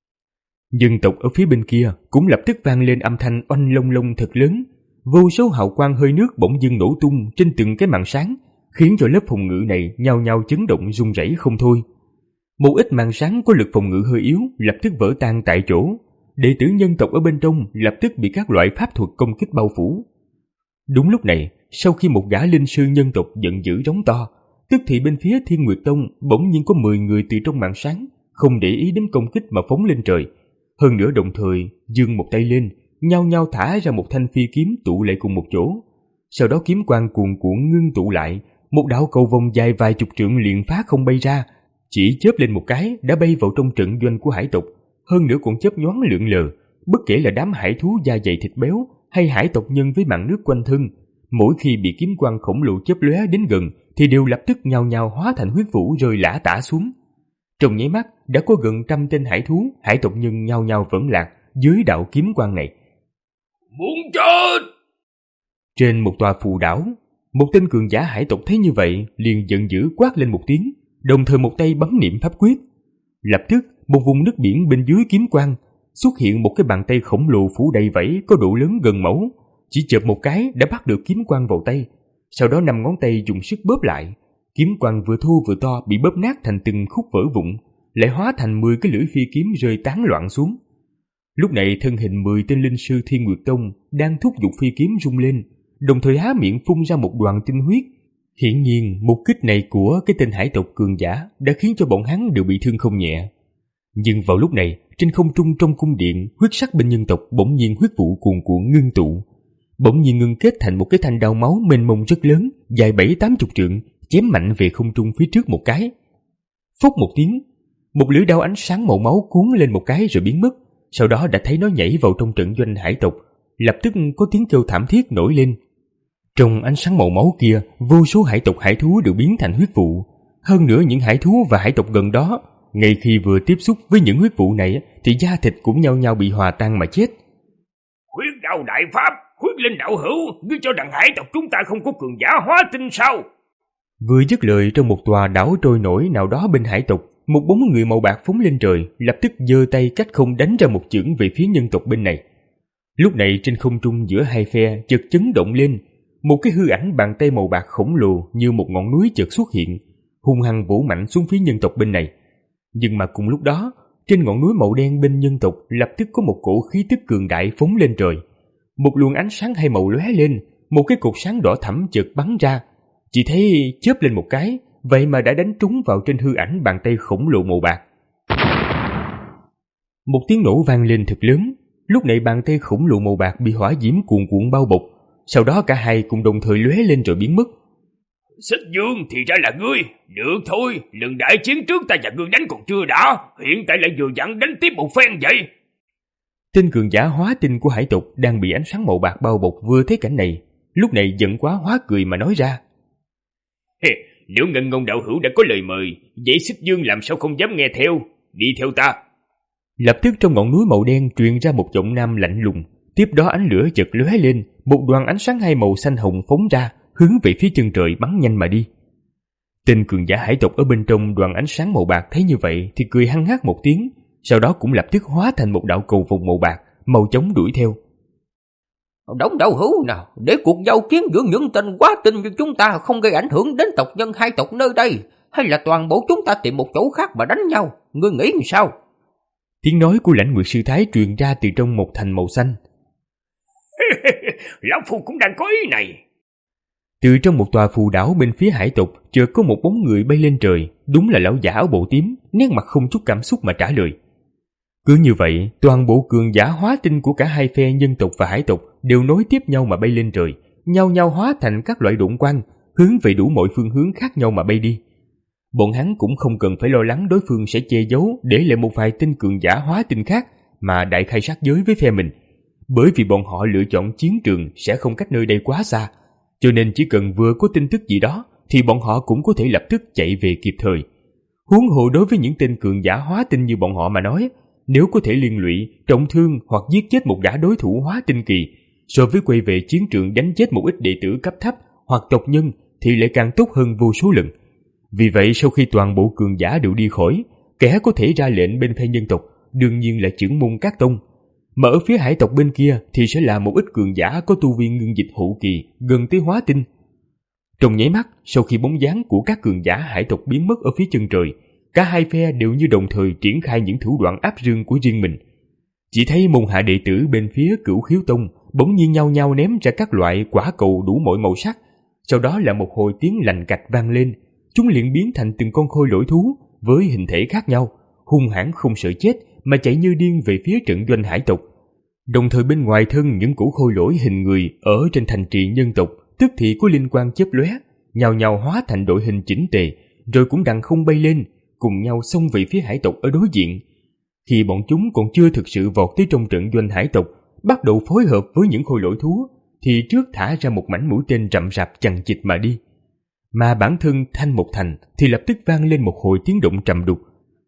Dân tộc ở phía bên kia cũng lập tức vang lên âm thanh oanh long long thật lớn, vô số hào quang hơi nước bỗng dưng nổ tung trên từng cái màn sáng, khiến cho lớp phòng ngự này nhao nhao chấn động rung rẩy không thôi. Một ít màn sáng có lực phòng ngự hơi yếu lập tức vỡ tan tại chỗ, đệ tử nhân tộc ở bên trong lập tức bị các loại pháp thuật công kích bao phủ. Đúng lúc này, sau khi một gã linh sư nhân tộc giận dữ rống to, tức thì bên phía Thiên Nguyệt Tông bỗng nhiên có mười người từ trong màn sáng không để ý đến công kích mà phóng lên trời, hơn nữa đồng thời giương một tay lên, nhao nhao thả ra một thanh phi kiếm tụ lại cùng một chỗ. Sau đó kiếm quang cuồn cuộn ngưng tụ lại, một đạo cầu vòng dài vài chục trượng liền phá không bay ra, chỉ chớp lên một cái đã bay vào trong trận doanh của hải tộc, hơn nữa còn chớp nhoáng lượn lờ. Bất kể là đám hải thú da dày thịt béo hay hải tộc nhân với màn nước quanh thân, mỗi khi bị kiếm quang khổng lồ chớp lóe đến gần thì đều lập tức nhao nhao hóa thành huyết vũ rơi lả tả xuống. Trong nháy mắt đã có gần trăm tên hải thú, hải tộc nhân nhao nhao vẫn lạc dưới đạo kiếm quang này. Muốn chết! Trên một tòa phù đảo, một tên cường giả hải tộc thấy như vậy liền giận dữ quát lên một tiếng, đồng thời một tay bấm niệm pháp quyết. Lập tức một vùng nước biển bên dưới kiếm quang xuất hiện một cái bàn tay khổng lồ phủ đầy vảy có độ lớn gần mẫu, chỉ chợp một cái đã bắt được kiếm quang vào tay. Sau đó năm ngón tay dùng sức bóp lại, kiếm quang vừa thô vừa to bị bóp nát thành từng khúc vỡ vụn, lại hóa thành mười cái lưỡi phi kiếm rơi tán loạn xuống. Lúc này thân hình mười tên linh sư Thiên Nguyệt Tông đang thúc giục phi kiếm rung lên, đồng thời há miệng phun ra một đoàn tinh huyết. Hiển nhiên một kích này của cái tên hải tộc cường giả đã khiến cho bọn hắn đều bị thương không nhẹ. Nhưng vào lúc này, trên không trung trong cung điện, huyết sắc bên nhân tộc bỗng nhiên huyết vụ cuồn cuộn ngưng tụ, bỗng nhiên ngưng kết thành một cái thanh đao máu mênh mông rất lớn, dài bảy tám chục trượng, chém mạnh về không trung phía trước một cái. Phốc một tiếng, một lưỡi đao ánh sáng màu máu cuốn lên một cái rồi biến mất. Sau đó đã thấy nó nhảy vào trong trận doanh hải tộc, lập tức có tiếng kêu thảm thiết nổi lên. Trong ánh sáng màu máu kia, vô số hải tộc hải thú đều biến thành huyết vụ. Hơn nữa những hải thú và hải tộc gần đó, ngay khi vừa tiếp xúc với những huyết vụ này thì da thịt cũng nhao nhao bị hòa tan mà chết. Huyết đạo đại pháp, huyết linh đạo hữu, ngươi cho rằng hải tộc chúng ta không có cường giả hóa tinh sao? Vừa dứt lời, trong một tòa đảo trôi nổi nào đó bên hải tộc, một bóng người màu bạc phóng lên trời, lập tức giơ tay cách không đánh ra một chưởng về phía nhân tộc bên này. Lúc này trên không trung giữa hai phe chợt chấn động lên, một cái hư ảnh bàn tay màu bạc khổng lồ như một ngọn núi chợt xuất hiện, hung hăng vỗ mạnh xuống phía nhân tộc bên này. Nhưng mà cùng lúc đó, trên ngọn núi màu đen bên nhân tộc lập tức có một cổ khí tức cường đại phóng lên trời. Một luồng ánh sáng hai màu lóe lên, một cái cột sáng đỏ thẫm chợt bắn ra, chỉ thấy chớp lên một cái, vậy mà đã đánh trúng vào trên hư ảnh bàn tay khổng lồ màu bạc. Một tiếng nổ vang lên thật lớn, lúc này bàn tay khổng lồ màu bạc bị hỏa diễm cuồn cuộn bao bọc, sau đó cả hai cùng đồng thời lóe lên rồi biến mất. Xích Dương thì ra là ngươi, được thôi, lần đại chiến trước ta và ngươi đánh còn chưa đã, hiện tại lại vừa dặn đánh tiếp một phen vậy. Tên cường giả hóa tinh của hải tộc đang bị ánh sáng màu bạc bao bọc vừa thấy cảnh này, lúc này giận quá hóa cười mà nói ra. Nếu Ngân Ngôn đạo hữu đã có lời mời, vậy Xích Dương làm sao không dám nghe theo, đi theo ta. Lập tức trong ngọn núi màu đen truyền ra một giọng nam lạnh lùng, tiếp đó ánh lửa chợt lóe lên, một đoàn ánh sáng hai màu xanh hồng phóng ra, hướng về phía chân trời bắn nhanh mà đi. Tên cường giả hải tộc ở bên trong đoàn ánh sáng màu bạc thấy như vậy thì cười hăng hắc một tiếng, sau đó cũng lập tức hóa thành một đạo cầu vồng màu bạc, mau chóng đuổi theo. Đống đạo hữu nào, để cuộc giao chiến giữa những tên quá tinh như chúng ta không gây ảnh hưởng đến tộc nhân hai tộc nơi đây, hay là toàn bộ chúng ta tìm một chỗ khác mà đánh nhau, ngươi nghĩ như sao? Tiếng nói của Lãnh Nguyệt sư thái truyền ra từ trong một thành màu xanh. Lão phu cũng đang có ý này. Từ trong một tòa phù đảo bên phía hải tộc chợt có một bóng người bay lên trời, đúng là lão giả áo bộ tím, nét mặt không chút cảm xúc mà trả lời. Cứ như vậy, toàn bộ cường giả hóa tinh của cả hai phe nhân tộc và hải tộc đều nối tiếp nhau mà bay lên trời, nhau nhau hóa thành các loại độn quang, hướng về đủ mọi phương hướng khác nhau mà bay đi. Bọn hắn cũng không cần phải lo lắng đối phương sẽ che giấu để lại một vài tên cường giả hóa tinh khác mà đại khai sát giới với phe mình, bởi vì bọn họ lựa chọn chiến trường sẽ không cách nơi đây quá xa, cho nên chỉ cần vừa có tin tức gì đó thì bọn họ cũng có thể lập tức chạy về kịp thời. Huống hồ đối với những tên cường giả hóa tinh như bọn họ mà nói, nếu có thể liên lụy, trọng thương hoặc giết chết một gã đối thủ hóa tinh kỳ, so với quay về chiến trường đánh chết một ít đệ tử cấp thấp hoặc tộc nhân thì lại càng tốt hơn vô số lần. Vì vậy sau khi toàn bộ cường giả đều đi khỏi, kẻ có thể ra lệnh bên phe nhân tộc đương nhiên là trưởng môn các tông, mà ở phía hải tộc bên kia thì sẽ là một ít cường giả có tu vi ngưng dịch hậu kỳ gần tới hóa tinh. Trong nháy mắt, sau khi bóng dáng của các cường giả hải tộc biến mất ở phía chân trời, cả hai phe đều như đồng thời triển khai những thủ đoạn áp rương của riêng mình. Chỉ thấy môn hạ đệ tử bên phía Cửu Khiếu Tông bỗng nhiên nhau nhau ném ra các loại quả cầu đủ mọi màu sắc, sau đó là một hồi tiếng lành cạch vang lên, chúng liền biến thành từng con khôi lỗi thú với hình thể khác nhau, hung hãn không sợ chết mà chạy như điên về phía trận doanh hải tộc. Đồng thời bên ngoài thân những cỗ khôi lỗi hình người ở trên thành trì nhân tộc tức thì có linh quang chớp lóe, nhào nhào hóa thành đội hình chỉnh tề, rồi cũng đằng không bay lên, cùng nhau xông về phía hải tộc ở đối diện. Khi bọn chúng còn chưa thực sự vọt tới trong trận doanh hải tộc, bắt đầu phối hợp với những khôi lỗi thú, thì trước thả ra một mảnh mũi tên rậm rạp chằng chịt mà đi. Mà bản thân Thanh Một Thành thì lập tức vang lên một hồi tiếng động trầm đục.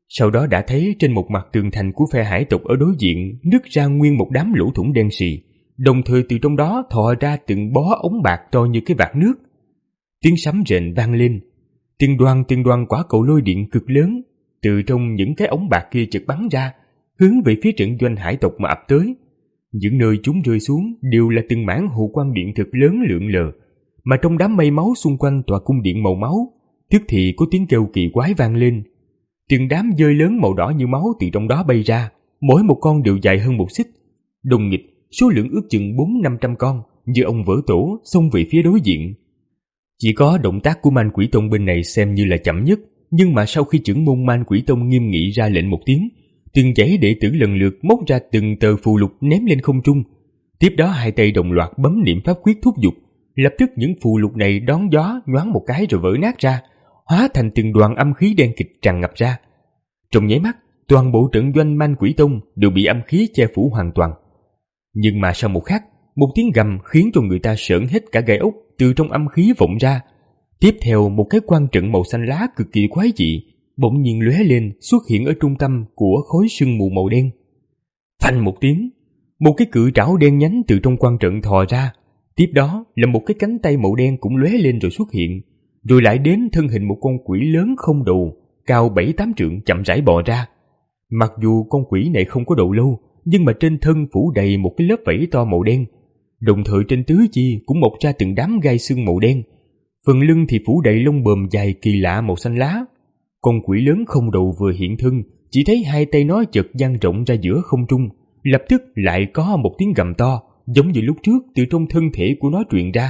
Sau đó đã thấy trên một mặt tường thành của phe hải tộc ở đối diện nứt ra nguyên một đám lỗ thủng đen sì, đồng thời từ trong đó thò ra từng bó ống bạc to như cái vạc nước. Tiếng sấm rền vang lên, từng đoàn từng đoàn quả cầu lôi điện cực lớn từ trong những cái ống bạc kia chợt bắn ra, hướng về phía trận doanh hải tộc mà ập tới. Những nơi chúng rơi xuống đều là từng mảng hồ quang điện thực lớn lượn lờ, mà trong đám mây máu xung quanh tòa cung điện màu máu, tức thì có tiếng kêu kỳ quái vang lên. Từng đám dơi lớn màu đỏ như máu từ trong đó bay ra, mỗi một con đều dài hơn một xích. Đồng nghịch, số lượng ước chừng bốn năm trăm con, như ông vỡ tổ xông về phía đối diện. Chỉ có động tác của Man Quỷ Tông bên này xem như là chậm nhất, nhưng mà sau khi trưởng môn Man Quỷ Tông nghiêm nghị ra lệnh một tiếng, từng dãy đệ tử lần lượt móc ra từng tờ phù lục ném lên không trung. Tiếp đó hai tay đồng loạt bấm niệm pháp quyết thúc giục, lập tức những phù lục này đón gió nhoáng một cái rồi vỡ nát ra, hóa thành từng đoàn âm khí đen kịt tràn ngập ra. Trong nháy mắt, toàn bộ trận doanh Man Quỷ Tông đều bị âm khí che phủ hoàn toàn. Nhưng mà sau một khắc, một tiếng gầm khiến cho người ta sởn hết cả gai ốc từ trong âm khí vọng ra. Tiếp theo, một cái quan trận màu xanh lá cực kỳ quái dị bỗng nhiên lóe lên, xuất hiện ở trung tâm của khối sương mù màu đen. Phanh một tiếng, một cái cự trảo đen nhánh từ trong quan trận thò ra. Tiếp đó là một cái cánh tay màu đen cũng lóe lên rồi xuất hiện, rồi lại đến thân hình một con quỷ lớn không đầu, cao bảy tám trượng chậm rãi bò ra. Mặc dù con quỷ này không có đầu lâu, nhưng mà trên thân phủ đầy một cái lớp vảy to màu đen, đồng thời trên tứ chi cũng mọc ra từng đám gai xương màu đen. Phần lưng thì phủ đầy lông bờm dài kỳ lạ màu xanh lá. Con quỷ lớn không đầu vừa hiện thân, chỉ thấy hai tay nó chợt dang rộng ra giữa không trung, lập tức lại có một tiếng gầm to, giống như lúc trước từ trong thân thể của nó truyền ra.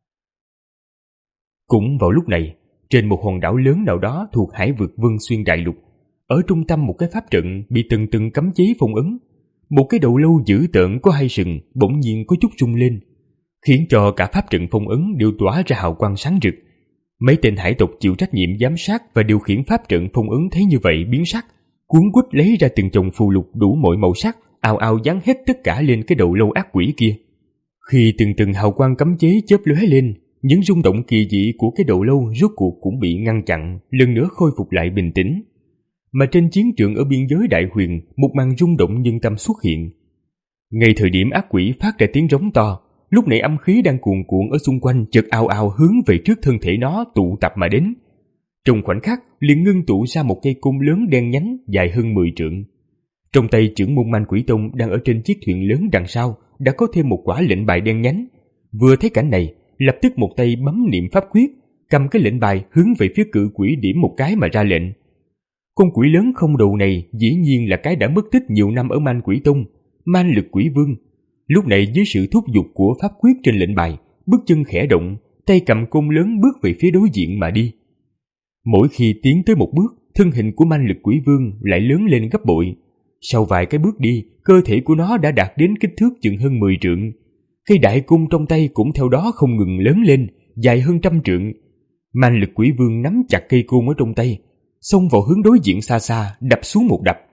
Cũng vào lúc này, trên một hòn đảo lớn nào đó thuộc hải vực Vân Xuyên Đại Lục, ở trung tâm một cái pháp trận bị từng từng cấm chế phong ấn, một cái đầu lâu dữ tợn có hai sừng bỗng nhiên có chút rung lên, khiến cho cả pháp trận phong ấn đều tỏa ra hào quang sáng rực. Mấy tên hải tộc chịu trách nhiệm giám sát và điều khiển pháp trận phong ấn thấy như vậy biến sắc, cuống quýt lấy ra từng chồng phù lục đủ mọi màu sắc, ào ào dán hết tất cả lên cái đầu lâu ác quỷ kia. Khi từng từng hào quang cấm chế chớp lóe lên, những rung động kỳ dị của cái đầu lâu rốt cuộc cũng bị ngăn chặn, lần nữa khôi phục lại bình tĩnh. Mà trên chiến trường ở biên giới Đại Huyền, một màn rung động nhân tâm xuất hiện. Ngay thời điểm ác quỷ phát ra tiếng rống to, lúc này âm khí đang cuồn cuộn ở xung quanh chợt ào ào hướng về trước thân thể nó tụ tập mà đến. Trong khoảnh khắc liền ngưng tụ ra một cây côn lớn đen nhánh dài hơn mười trượng. Trong tay trưởng môn Man Quỷ Tông đang ở trên chiếc thuyền lớn đằng sau đã có thêm một quả lệnh bài đen nhánh. Vừa thấy cảnh này, lập tức một tay bấm niệm pháp quyết, cầm cái lệnh bài hướng về phía cự quỷ điểm một cái mà ra lệnh. Con quỷ lớn không đầu này dĩ nhiên là cái đã mất tích nhiều năm ở Man Quỷ Tông, Man Lực Quỷ Vương. Lúc này dưới sự thúc giục của pháp quyết trên lệnh bài, bước chân khẽ động, tay cầm côn lớn bước về phía đối diện mà đi. Mỗi khi tiến tới một bước, thân hình của Man Lực Quỷ Vương lại lớn lên gấp bội. Sau vài cái bước đi, cơ thể của nó đã đạt đến kích thước chừng hơn mười trượng. Cây đại cung trong tay cũng theo đó không ngừng lớn lên, dài hơn trăm trượng. Man Lực Quỷ Vương nắm chặt cây cung ở trong tay, xông vào hướng đối diện xa xa, đập xuống một đập.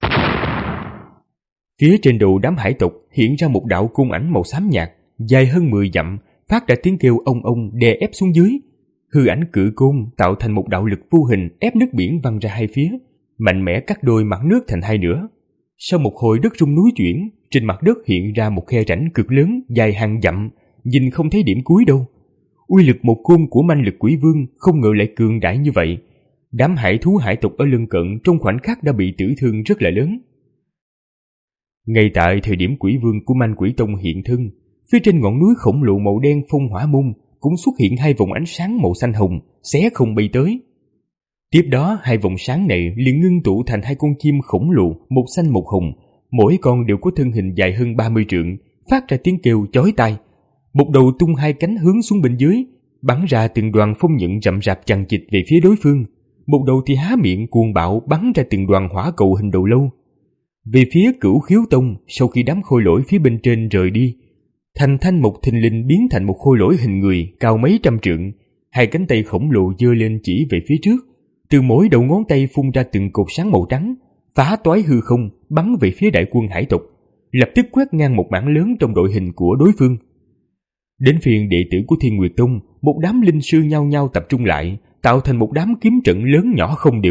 Phía trên đầu đám hải tộc hiện ra một đạo cung ảnh màu xám nhạt, dài hơn mười dặm, phát ra tiếng kêu ông ông đè ép xuống dưới. Hư ảnh cự côn tạo thành một đạo lực vô hình ép nước biển văng ra hai phía, mạnh mẽ cắt đôi mặt nước thành hai nửa. Sau một hồi đất rung núi chuyển, trên mặt đất hiện ra một khe rãnh cực lớn dài hàng dặm, nhìn không thấy điểm cuối đâu. Uy lực một côn của Man Lực Quỷ Vương không ngờ lại cường đại như vậy. Đám hải thú hải tộc ở lân cận trong khoảnh khắc đã bị tử thương rất là lớn. Ngay tại thời điểm quỷ vương của Man Quỷ Tông hiện thân, phía trên ngọn núi khổng lồ màu đen Phong Hỏa Môn cũng xuất hiện hai vòng ánh sáng màu xanh hồng, xé không bay tới. Tiếp đó hai vòng sáng này liền ngưng tụ thành hai con chim khổng lồ, một xanh một hồng, mỗi con đều có thân hình dài hơn ba mươi trượng, phát ra tiếng kêu chói tai. Một đầu tung hai cánh hướng xuống bên dưới, bắn ra từng đoàn phong nhận rậm rạp chằng chịt về phía đối phương. Một đầu thì há miệng cuồng bạo bắn ra từng đoàn hỏa cầu hình đầu lâu. Về phía Cửu Khiếu Tông, sau khi đám khôi lỗi phía bên trên rời đi, Thành Thanh một thình lình biến thành một khôi lỗi hình người cao mấy trăm trượng, hai cánh tay khổng lồ giơ lên chỉ về phía trước, từ mỗi đầu ngón tay phun ra từng cột sáng màu trắng, phá toái hư không, bắn về phía đại quân hải tộc, lập tức quét ngang một mảng lớn trong đội hình của đối phương. Đến phiên đệ tử của Thiên Nguyệt Tông, một đám linh sư nhao nhao tập trung lại, tạo thành một đám kiếm trận lớn nhỏ không đều,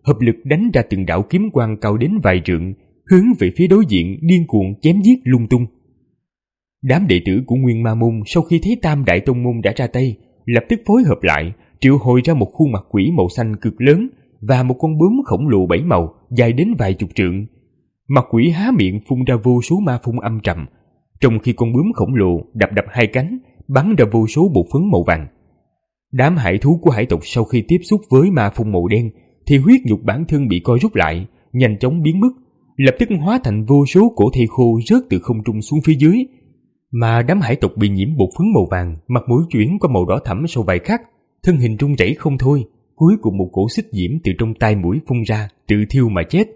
hợp lực đánh ra từng đạo kiếm quang cao đến vài trượng, hướng về phía đối diện điên cuồng chém giết lung tung. Đám đệ tử của Nguyên Ma Môn sau khi thấy Tam Đại Tông Môn đã ra tay, lập tức phối hợp lại, triệu hồi ra một khuôn mặt quỷ màu xanh cực lớn và một con bướm khổng lồ bảy màu dài đến vài chục trượng. Mặt quỷ há miệng phun ra vô số ma phun âm trầm, trong khi con bướm khổng lồ đập đập hai cánh, bắn ra vô số bột phấn màu vàng. Đám hải thú của hải tộc sau khi tiếp xúc với ma phun màu đen thì huyết nhục bản thân bị co rút lại, nhanh chóng biến mất, lập tức hóa thành vô số cổ thây khô rớt từ không trung xuống phía dưới. Mà đám hải tộc bị nhiễm bột phấn màu vàng, mặt mũi chuyển qua màu đỏ thẫm sau vài khắc, thân hình run rẩy không thôi, cuối cùng một cổ xích diễm từ trong tai mũi phun ra, tự thiêu mà chết.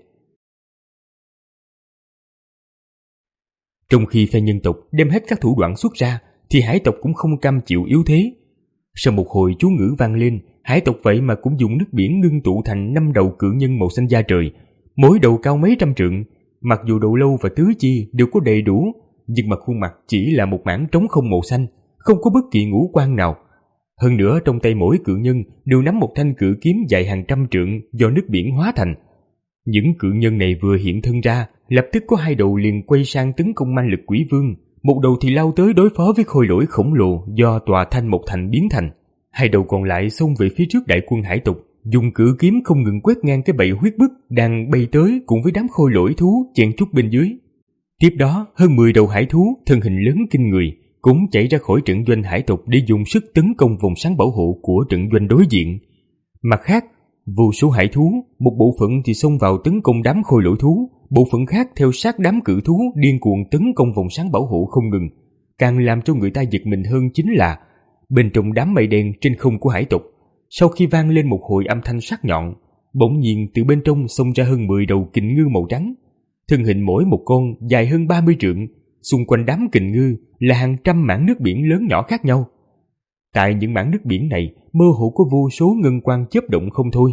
Trong khi phe nhân tộc đem hết các thủ đoạn xuất ra, thì hải tộc cũng không cam chịu yếu thế. Sau một hồi chú ngữ vang lên, hải tộc vậy mà cũng dùng nước biển ngưng tụ thành năm đầu cự nhân màu xanh da trời, mỗi đầu cao mấy trăm trượng. Mặc dù đầu lâu và tứ chi đều có đầy đủ, nhưng mà khuôn mặt chỉ là một mảng trống không màu xanh, không có bất kỳ ngũ quan nào. Hơn nữa trong tay mỗi cự nhân đều nắm một thanh cự kiếm dài hàng trăm trượng do nước biển hóa thành. Những cự nhân này vừa hiện thân ra, lập tức có hai đầu liền quay sang tấn công ma lực quỷ vương, một đầu thì lao tới đối phó với khôi lỗi khổng lồ do tòa thanh một thành biến thành. Hai đầu còn lại xông về phía trước đại quân hải tộc, dùng cự kiếm không ngừng quét ngang cái bầy huyết bức đang bay tới cùng với đám khôi lỗi thú chen chúc bên dưới. Tiếp đó, hơn mười đầu hải thú thân hình lớn kinh người cũng chạy ra khỏi trận doanh hải tộc để dùng sức tấn công vòng sáng bảo hộ của trận doanh đối diện. Mặt khác, vô số hải thú, một bộ phận thì xông vào tấn công đám khôi lỗi thú, bộ phận khác theo sát đám cự thú điên cuồng tấn công vòng sáng bảo hộ không ngừng. Càng làm cho người ta giật mình hơn chính là bên trong đám mây đen trên không của hải tộc, sau khi vang lên một hồi âm thanh sắc nhọn, bỗng nhiên từ bên trong xông ra hơn mười đầu kình ngư màu trắng. Thân hình mỗi một con dài hơn ba mươi trượng, xung quanh đám kình ngư là hàng trăm mảng nước biển lớn nhỏ khác nhau. Tại những mảng nước biển này mơ hồ có vô số ngân quang chớp động không thôi.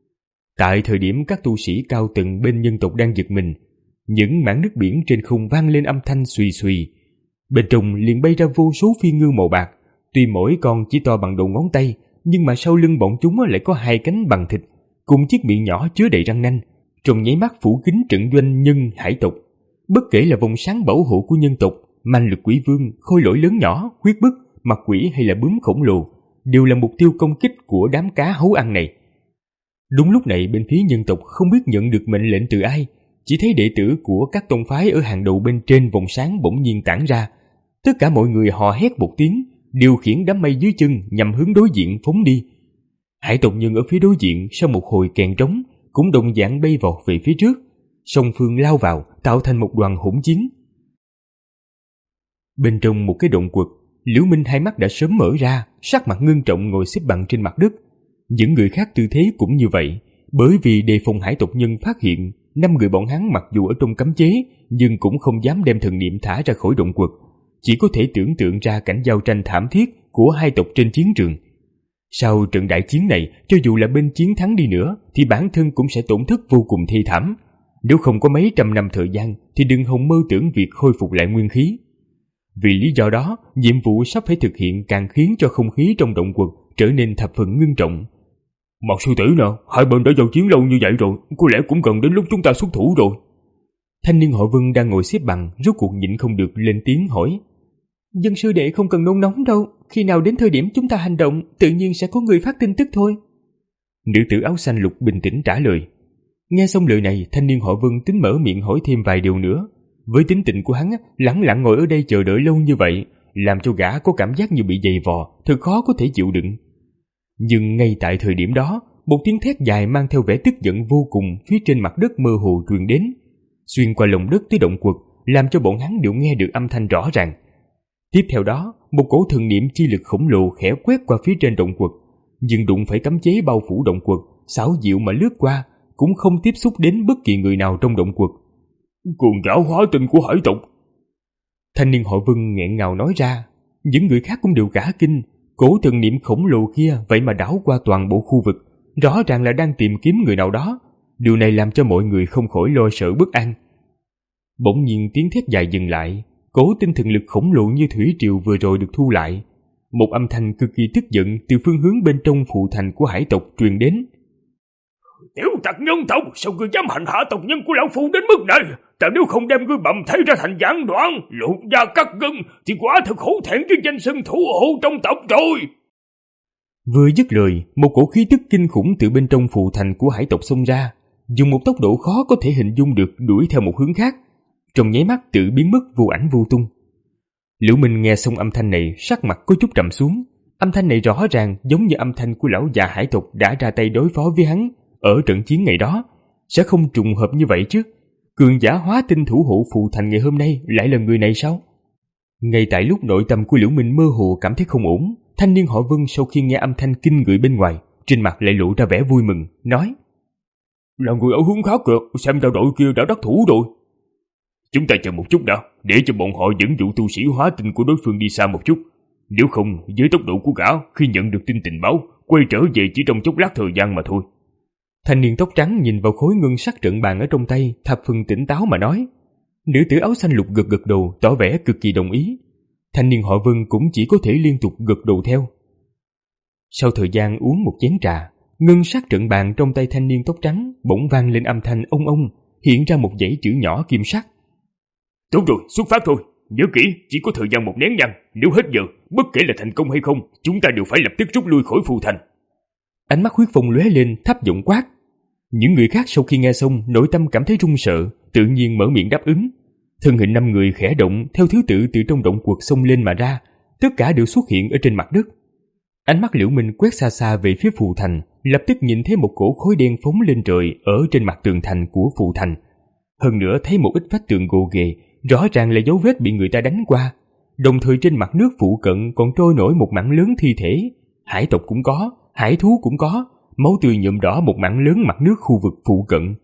Tại thời điểm các tu sĩ cao tầng bên nhân tộc đang giật mình, những mảng nước biển trên không vang lên âm thanh xùy xùy. Bên trong liền bay ra vô số phi ngư màu bạc, tuy mỗi con chỉ to bằng đầu ngón tay, nhưng mà sau lưng bọn chúng lại có hai cánh bằng thịt, cùng chiếc miệng nhỏ chứa đầy răng nanh, trong nháy mắt phủ kín trận doanh nhân hải tộc. Bất kể là vòng sáng bảo hộ của nhân tộc, man lực quỷ vương, khôi lỗi lớn nhỏ, huyết bức, mặt quỷ hay là bướm khổng lồ, đều là mục tiêu công kích của đám cá hấu ăn này. Đúng lúc này bên phía nhân tộc không biết nhận được mệnh lệnh từ ai, chỉ thấy đệ tử của các tông phái ở hàng đầu bên trên vòng sáng bỗng nhiên tản ra. Tất cả mọi người hò hét một tiếng, điều khiển đám mây dưới chân nhằm hướng đối diện phóng đi. Hải tộc nhân ở phía đối diện sau một hồi kèn trống cũng đồng dạng bay vọt về phía trước, song phương lao vào tạo thành một đoàn hỗn chiến. Bên trong một cái động quật, Liễu Minh hai mắt đã sớm mở ra, sắc mặt ngưng trọng ngồi xếp bằng trên mặt đất. Những người khác tư thế cũng như vậy, bởi vì đề phòng hải tộc nhân phát hiện, năm người bọn hắn mặc dù ở trong cấm chế nhưng cũng không dám đem thần niệm thả ra khỏi động quật, chỉ có thể tưởng tượng ra cảnh giao tranh thảm thiết của hai tộc trên chiến trường. Sau trận đại chiến này, cho dù là bên chiến thắng đi nữa thì bản thân cũng sẽ tổn thất vô cùng thê thảm. Nếu không có mấy trăm năm thời gian thì đừng hòng mơ tưởng việc khôi phục lại nguyên khí. Vì lý do đó, nhiệm vụ sắp phải thực hiện càng khiến cho không khí trong động quật trở nên thập phần ngưng trọng. Mặt sư tỷ nào, hai bên đã giao chiến lâu như vậy rồi, có lẽ cũng gần đến lúc chúng ta xuất thủ rồi. Thanh niên họ Vân đang ngồi xếp bằng, rốt cuộc nhịn không được lên tiếng hỏi. Dân sư đệ không cần nôn nóng đâu, khi nào đến thời điểm chúng ta hành động, tự nhiên sẽ có người phát tin tức thôi. Nữ tử áo xanh lục bình tĩnh trả lời. Nghe xong lời này, thanh niên họ Vân tính mở miệng hỏi thêm vài điều nữa. Với tính tình của hắn, lẳng lặng ngồi ở đây chờ đợi lâu như vậy, làm cho gã có cảm giác như bị dày vò, thật khó có thể chịu đựng. Nhưng ngay tại thời điểm đó, một tiếng thét dài mang theo vẻ tức giận vô cùng phía trên mặt đất mơ hồ truyền đến, xuyên qua lòng đất tới động quật, làm cho bọn hắn đều nghe được âm thanh rõ ràng. Tiếp theo đó, một cổ thần niệm chi lực khổng lồ khẽ quét qua phía trên động quật, nhưng đụng phải cấm chế bao phủ động quật, xảo diệu mà lướt qua, cũng không tiếp xúc đến bất kỳ người nào trong động quật. Cường giả hóa tinh của hải tộc. Thanh niên họ Vân nghẹn ngào nói ra. Những người khác cũng đều cả kinh. Cổ thần niệm khổng lồ kia vậy mà đảo qua toàn bộ khu vực, rõ ràng là đang tìm kiếm người nào đó. Điều này làm cho mọi người không khỏi lo sợ bất an. Bỗng nhiên tiếng thét dài dừng lại. Cổ tinh thần lực khổng lồ như thủy triều vừa rồi được thu lại. Một âm thanh cực kỳ tức giận từ phương hướng bên trong phụ thành của hải tộc truyền đến. Tiểu tặc nhân tộc, sao ngươi dám hành hạ tộc nhân của lão phu đến mức này? Ta nếu không đem ngươi bầm thay ra thành giảng đoạn, lột da cắt gân, thì quả thật hổ thẹn với danh xưng thủ hộ trong tộc rồi. Vừa dứt lời, một cổ khí tức kinh khủng từ bên trong phù thành của hải tộc xông ra, dùng một tốc độ khó có thể hình dung được đuổi theo một hướng khác, trong nháy mắt tự biến mất vô ảnh vô tung. Liễu Minh nghe xong âm thanh này, sắc mặt có chút trầm xuống. Âm thanh này rõ ràng giống như âm thanh của lão già hải tộc đã ra tay đối phó với hắn ở trận chiến ngày đó, sẽ không trùng hợp như vậy chứ. Cường giả hóa tinh thủ hộ phù thành ngày hôm nay lại là người này sao? Ngay tại lúc nội tâm của Liễu Minh mơ hồ cảm thấy không ổn, thanh niên họ Vân sau khi nghe âm thanh kinh người bên ngoài, trên mặt lại lộ ra vẻ vui mừng, nói: Là người ở hướng khác kìa, xem ra đội kia đã đắc thủ rồi. Chúng ta chờ một chút đã, để cho bọn họ dẫn dụ tu sĩ hóa tinh của đối phương đi xa một chút. Nếu không, với tốc độ của gã, khi nhận được tin tình báo, quay trở về chỉ trong chốc lát thời gian mà thôi. Thanh niên tóc trắng nhìn vào khối ngân sắc trận bàn ở trong tay, thập phần tỉnh táo mà nói. Nữ tử áo xanh lục gật gật đầu, tỏ vẻ cực kỳ đồng ý. Thanh niên họ Vân cũng chỉ có thể liên tục gật đầu theo. Sau thời gian uống một chén trà, ngân sắc trận bàn trong tay thanh niên tóc trắng bỗng vang lên âm thanh ông ông, hiện ra một dãy chữ nhỏ kim sắc. Tốt rồi, xuất phát thôi. Nhớ kỹ, chỉ có thời gian một nén nhang. Nếu hết giờ, bất kể là thành công hay không, chúng ta đều phải lập tức rút lui khỏi phù thành. Ánh mắt Huyết Phong lóe lên, thấp giọng quát. Những người khác sau khi nghe xong, nội tâm cảm thấy run sợ, tự nhiên mở miệng đáp ứng. Thân hình năm người khẽ động theo thứ tự từ trong động quật xông lên mà ra, tất cả đều xuất hiện ở trên mặt đất. Ánh mắt Liễu Minh quét xa xa về phía phù thành, lập tức nhìn thấy một cổ khói đen phóng lên trời ở trên mặt tường thành của phù thành. Hơn nữa thấy một ít vách tường gồ ghề, rõ ràng là dấu vết bị người ta đánh qua. Đồng thời trên mặt nước phụ cận còn trôi nổi một mảng lớn thi thể. Hải tộc cũng có, hải thú cũng có, máu tươi nhuộm đỏ một mảng lớn mặt nước khu vực phụ cận.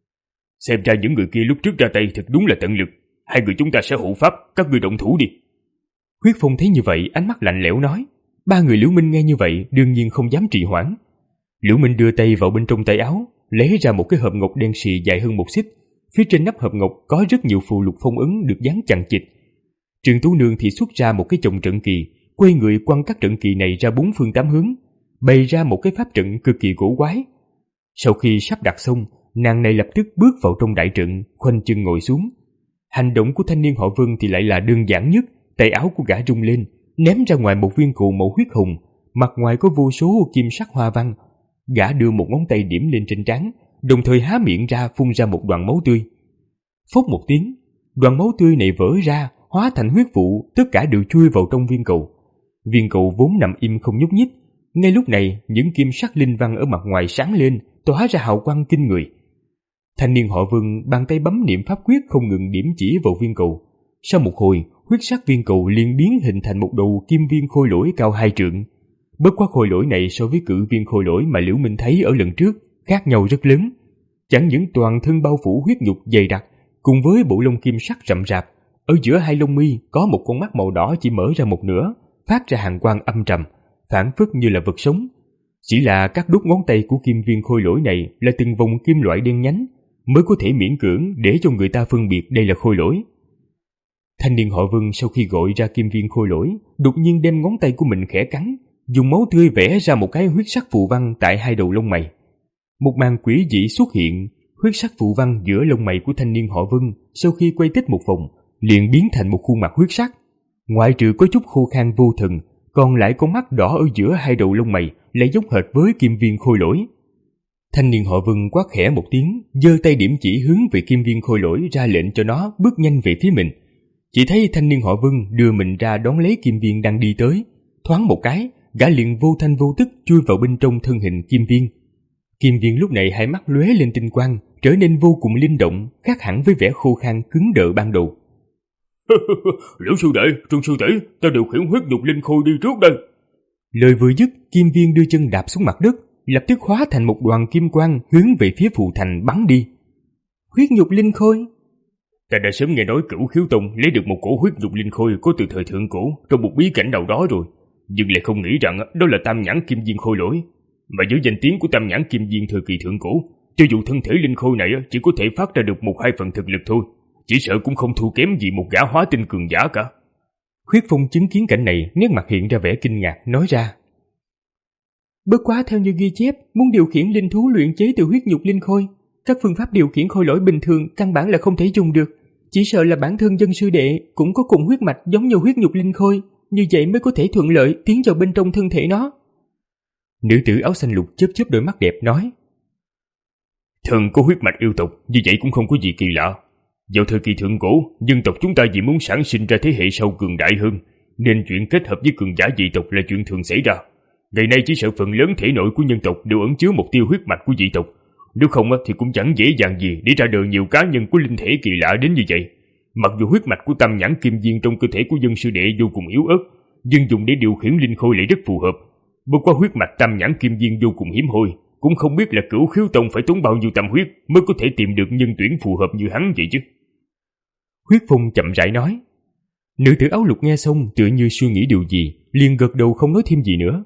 Xem ra những người kia lúc trước ra tay thật đúng là tận lực. Hai người chúng ta sẽ hộ pháp, các người động thủ đi. Huyết Phong thấy như vậy, ánh mắt lạnh lẽo nói. Ba người Liễu Minh nghe như vậy đương nhiên không dám trì hoãn. Liễu Minh đưa tay vào bên trong tay áo, lấy ra một cái hộp ngọc đen xì dài hơn một xích. Phía trên nắp hộp ngọc có rất nhiều phù lục phong ấn được dán chằng chịt. Trường Tú Nương thì xuất ra một cái chồng trận kỳ, quay người quăng các trận kỳ này ra bốn phương tám hướng, bày ra một cái pháp trận cực kỳ cổ quái. Sau khi sắp đặt xong, nàng này lập tức bước vào trong đại trận, khoanh chân ngồi xuống. Hành động của thanh niên họ Vân thì lại là đơn giản nhất, tay áo của gã rung lên, ném ra ngoài một viên cụ màu huyết hồng, mặt ngoài có vô số kim sắc hoa văn. Gã đưa một ngón tay điểm lên trên trán, đồng thời há miệng ra phun ra một đoàn máu tươi. Phốc một tiếng, đoàn máu tươi này vỡ ra, hóa thành huyết vụ, tất cả đều chui vào trong viên cầu. Viên cầu vốn nằm im không nhúc nhích, ngay lúc này những kim sắc linh văn ở mặt ngoài sáng lên, tỏa ra hào quang kinh người. Thanh niên họ Vân bàn tay bấm niệm pháp quyết không ngừng điểm chỉ vào viên cầu. Sau một hồi, huyết sắc viên cầu liền biến hình thành một đầu kim viên khôi lỗi cao hai trượng. Bất quá khôi lỗi này so với cự viên khôi lỗi mà Liễu Minh thấy ở lần trước khác nhau rất lớn. Chẳng những toàn thân bao phủ huyết nhục dày đặc, cùng với bộ lông kim sắc rậm rạp, ở giữa hai lông mi có một con mắt màu đỏ chỉ mở ra một nửa, phát ra hàn quang âm trầm, phảng phất như là vật sống. Chỉ là các đốt ngón tay của kim viên khôi lỗi này là từng vòng kim loại đen nhánh, mới có thể miễn cưỡng để cho người ta phân biệt đây là khôi lỗi. Thanh niên họ Vân sau khi gọi ra kim viên khôi lỗi, đột nhiên đem ngón tay của mình khẽ cắn, dùng máu tươi vẽ ra một cái huyết sắc phù văn tại hai đầu lông mày. Một màn quỷ dị xuất hiện, huyết sắc phù văn giữa lông mày của thanh niên họ Vân sau khi quay tích một vòng, liền biến thành một khuôn mặt huyết sắc. Ngoại trừ có chút khô khan vô thần, còn lại con mắt đỏ ở giữa hai đầu lông mày lại giống hệt với kim viên khôi lỗi. Thanh niên họ Vân quát khẽ một tiếng, giơ tay điểm chỉ hướng về kim viên khôi lỗi, ra lệnh cho nó bước nhanh về phía mình. Chỉ thấy thanh niên họ Vân đưa mình ra đón lấy kim viên đang đi tới, thoáng một cái, gã liền vô thanh vô tức chui vào bên trong thân hình kim viên. Kim viên lúc này hai mắt lóe lên tinh quang, trở nên vô cùng linh động, khác hẳn với vẻ khô khan cứng đờ ban đầu. Liễu sư đệ, Trương sư tỷ, ta điều khiển huyết nhục linh khôi đi trước đây. Lời vừa dứt, kim viên đưa chân đạp xuống mặt đất, lập tức hóa thành một đoàn kim quang hướng về phía phù thành bắn đi. Huyết nhục linh khôi? Ta đã sớm nghe nói Cửu Khiếu Tông lấy được một cổ huyết nhục linh khôi có từ thời thượng cổ trong một bí cảnh nào đó rồi, nhưng lại không nghĩ rằng đó là Tam Nhãn Kim Viên khôi lỗi. Mà với danh tiếng của Tam Nhãn Kim Viên thời kỳ thượng cổ, cho dù thân thể linh khôi này chỉ có thể phát ra được một hai phần thực lực thôi, chỉ sợ cũng không thua kém gì một gã hóa tinh cường giả cả. Huyết Phong chứng kiến cảnh này, nét mặt hiện ra vẻ kinh ngạc, nói ra: Bất quá theo như ghi chép, muốn điều khiển linh thú luyện chế từ huyết nhục linh khôi, các phương pháp điều khiển khôi lỗi bình thường căn bản là không thể dùng được. Chỉ sợ là bản thân dân sư đệ cũng có cùng huyết mạch giống như huyết nhục linh khôi, như vậy mới có thể thuận lợi tiến vào bên trong thân thể nó. Nữ tử áo xanh lục chớp chớp đôi mắt đẹp nói: Thần có huyết mạch yêu tộc, như vậy cũng không có gì kỳ lạ. Vào thời kỳ thượng cổ, dân tộc chúng ta vì muốn sản sinh ra thế hệ sau cường đại hơn, nên chuyện kết hợp với cường giả dị tộc là chuyện thường xảy ra. Ngày nay chỉ sợ phần lớn thể nội của nhân tộc đều ẩn chứa một tia huyết mạch của dị tộc. Nếu không thì cũng chẳng dễ dàng gì để ra đời nhiều cá nhân của linh thể kỳ lạ đến như vậy. Mặc dù huyết mạch của tam nhãn kim viên trong cơ thể của dân sư đệ vô cùng yếu ớt, nhưng dùng để điều khiển linh khôi lại rất phù hợp. Bất qua huyết mạch tam nhãn kim viên vô cùng hiếm hoi, cũng không biết là Cửu Khiếu Tông phải tốn bao nhiêu tâm huyết mới có thể tìm được nhân tuyển phù hợp như hắn vậy chứ. Huyết Phong chậm rãi nói. Nữ tử áo lục nghe xong tựa như suy nghĩ điều gì, liền gật đầu không nói thêm gì nữa.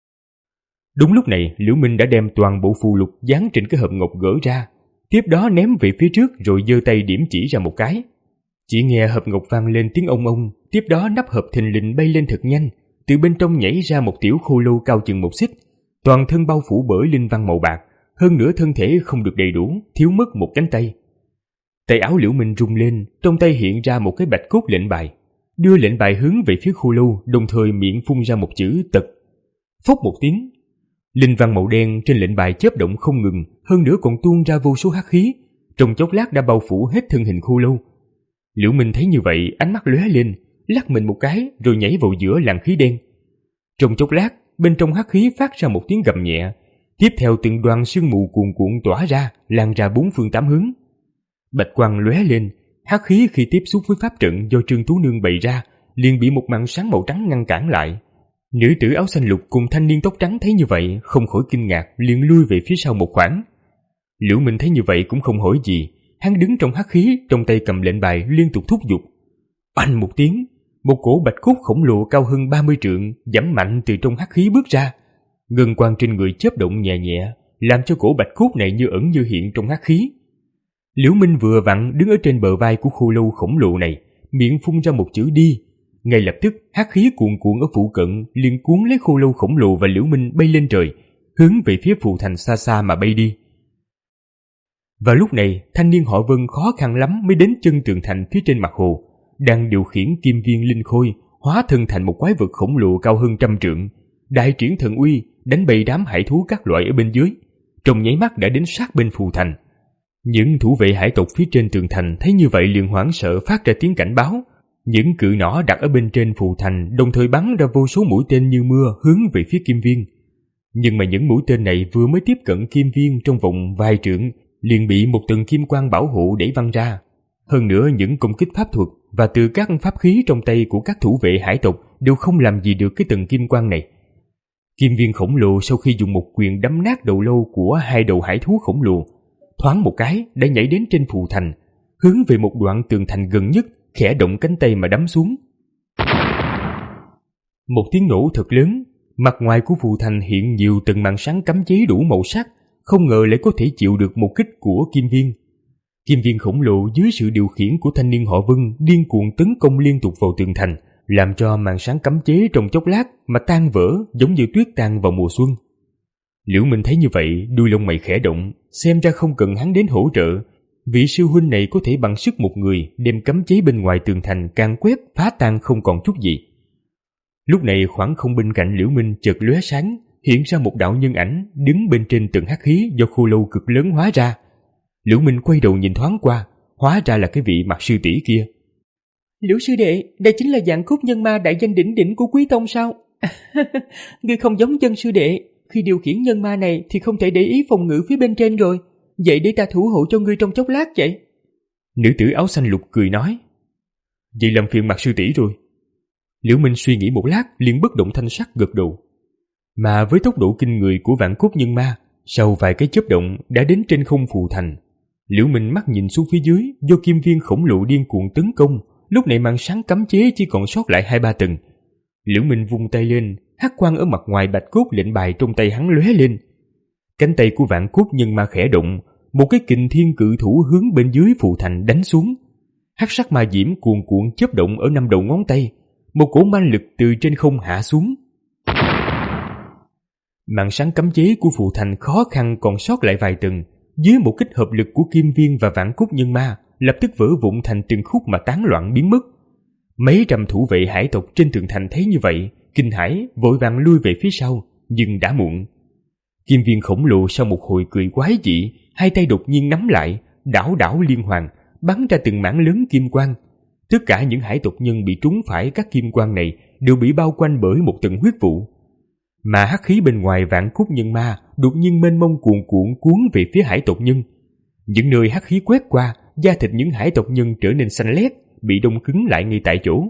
Đúng lúc này, Liễu Minh đã đem toàn bộ phù lục dán trên cái hộp ngọc gỡ ra, tiếp đó ném về phía trước rồi giơ tay điểm chỉ ra một cái. Chỉ nghe hộp ngọc vang lên tiếng ông ông, tiếp đó nắp hộp thình lình bay lên thật nhanh, từ bên trong nhảy ra một tiểu khô lâu cao chừng một xích, toàn thân bao phủ bởi linh văn màu bạc, hơn nữa thân thể không được đầy đủ, thiếu mất một cánh tay. Tay áo Liễu Minh rung lên, trong tay hiện ra một cái bạch cốt lệnh bài, đưa lệnh bài hướng về phía khô lâu, đồng thời miệng phun ra một chữ tật. Phốc một tiếng, linh văn màu đen trên lệnh bài chớp động không ngừng, hơn nữa còn tuôn ra vô số hắc khí, trong chốc lát đã bao phủ hết thân hình khô lâu. Liễu Minh thấy như vậy, ánh mắt lóe lên, lắc mình một cái rồi nhảy vào giữa làn khí đen. Trong chốc lát, bên trong hắc khí phát ra một tiếng gầm nhẹ, tiếp theo từng đoàn sương mù cuồn cuộn tỏa ra, lan ra bốn phương tám hướng. Bạch quang lóe lên, hắc khí khi tiếp xúc với pháp trận do Trương Tú Nương bày ra, liền bị một màn sáng màu trắng ngăn cản lại. Nữ tử áo xanh lục cùng thanh niên tóc trắng thấy như vậy, không khỏi kinh ngạc, liền lui về phía sau một khoảng. Liễu Minh thấy như vậy cũng không hỏi gì, hắn đứng trong hắc khí, trong tay cầm lệnh bài liên tục thúc giục. Oanh một tiếng, một cổ bạch cốt khổng lồ cao hơn ba mươi trượng giẫm mạnh từ trong hắc khí bước ra. Ngân quang trên người chớp động nhẹ nhẹ, làm cho cổ bạch cốt này như ẩn như hiện trong hắc khí. Liễu Minh vừa vặn đứng ở trên bờ vai của khô lâu khổng lồ này, miệng phun ra một chữ đi. Ngay lập tức, hắc khí cuồn cuộn ở phụ cận liền cuốn lấy khô lâu khổng lồ và Liễu Minh bay lên trời, hướng về phía phù thành xa xa mà bay đi. Vào lúc này, thanh niên họ Vân khó khăn lắm mới đến chân tường thành phía trên mặt hồ, đang điều khiển kim viên linh khôi, hóa thân thành một quái vật khổng lồ cao hơn trăm trượng, đại triển thần uy, đánh bay đám hải thú các loại ở bên dưới, trong nháy mắt đã đến sát bên phù thành. Những thủ vệ hải tộc phía trên tường thành thấy như vậy liền hoảng sợ phát ra tiếng cảnh báo. Những cự nỏ đặt ở bên trên phù thành đồng thời bắn ra vô số mũi tên như mưa hướng về phía kim viên. Nhưng mà những mũi tên này vừa mới tiếp cận kim viên trong vòng vài trượng, liền bị một tầng kim quang bảo hộ đẩy văng ra. Hơn nữa những công kích pháp thuật và từ các pháp khí trong tay của các thủ vệ hải tộc đều không làm gì được cái tầng kim quang này. Kim viên khổng lồ sau khi dùng một quyền đấm nát đầu lâu của hai đầu hải thú khổng lồ, thoáng một cái đã nhảy đến trên phù thành, hướng về một đoạn tường thành gần nhất, khẽ động cánh tay mà đấm xuống. Một tiếng nổ thật lớn, mặt ngoài của phù thành hiện nhiều tầng màn sáng cấm chế đủ màu sắc, không ngờ lại có thể chịu được một kích của kim viên. Kim viên khổng lồ dưới sự điều khiển của thanh niên họ Vân điên cuồng tấn công liên tục vào tường thành, làm cho màn sáng cấm chế trong chốc lát mà tan vỡ giống như tuyết tan vào mùa xuân. Liễu Minh thấy như vậy, đuôi lông mày khẽ động, xem ra không cần hắn đến hỗ trợ, vị sư huynh này có thể bằng sức một người đem cấm chế bên ngoài tường thành can quét phá tan không còn chút gì. Lúc này khoảng không bên cạnh Liễu Minh chợt lóe sáng, hiện ra một đạo nhân ảnh đứng bên trên tầng hắc khí do khô lâu cực lớn hóa ra. Liễu Minh quay đầu nhìn thoáng qua, hóa ra là cái vị mặt sư tỷ kia. Liễu sư đệ, đây chính là Vạn Cốt Nhân Ma đại danh đỉnh đỉnh của Quý Tông sao? Ngươi không giống dân sư đệ, khi điều khiển nhân ma này thì không thể để ý phòng ngự phía bên trên rồi, vậy để ta thủ hộ cho ngươi trong chốc lát vậy. Nữ tử áo xanh lục cười nói. Vậy làm phiền mặt sư tỷ rồi. Liễu Minh suy nghĩ một lát liền bất động thanh sắc gật đầu. Mà với tốc độ kinh người của Vạn Cốt Nhân Ma, sau vài cái chớp động đã đến trên không phù thành. Liễu Minh mắt nhìn xuống phía dưới, do kim viên khổng lồ điên cuồng tấn công, lúc này màn sáng cấm chế chỉ còn sót lại hai ba tầng. Liễu Minh vung tay lên, hắc quang ở mặt ngoài bạch cốt lệnh bài trong tay hắn lóe lên. Cánh tay của Vạn Cốt Nhân Ma khẽ động, một cái kình thiên cự thủ hướng bên dưới phù thành đánh xuống. Hắc sắc ma diễm cuồn cuộn chớp động ở năm đầu ngón tay, một cổ ma lực từ trên không hạ xuống. Màn sáng cấm chế của phù thành khó khăn còn sót lại vài tầng, dưới một kích hợp lực của Kim Viên và Vạn Cốt Nhân Ma, lập tức vỡ vụn thành từng khúc mà tán loạn biến mất. Mấy trăm thủ vệ hải tộc trên tường thành thấy như vậy, kinh hãi vội vàng lui về phía sau, nhưng đã muộn. Kim Viên khổng lồ sau một hồi cười quái dị, hai tay đột nhiên nắm lại, đảo đảo liên hoàn, bắn ra từng mảng lớn kim quang. Tất cả những hải tộc nhân bị trúng phải các kim quang này đều bị bao quanh bởi một tầng huyết vụ. Mà hắc khí bên ngoài Vạn Cốt Nhân Ma đột nhiên mênh mông cuồn cuộn cuốn về phía hải tộc nhân. Những nơi hắc khí quét qua, da thịt những hải tộc nhân trở nên xanh lét, bị đông cứng lại ngay tại chỗ.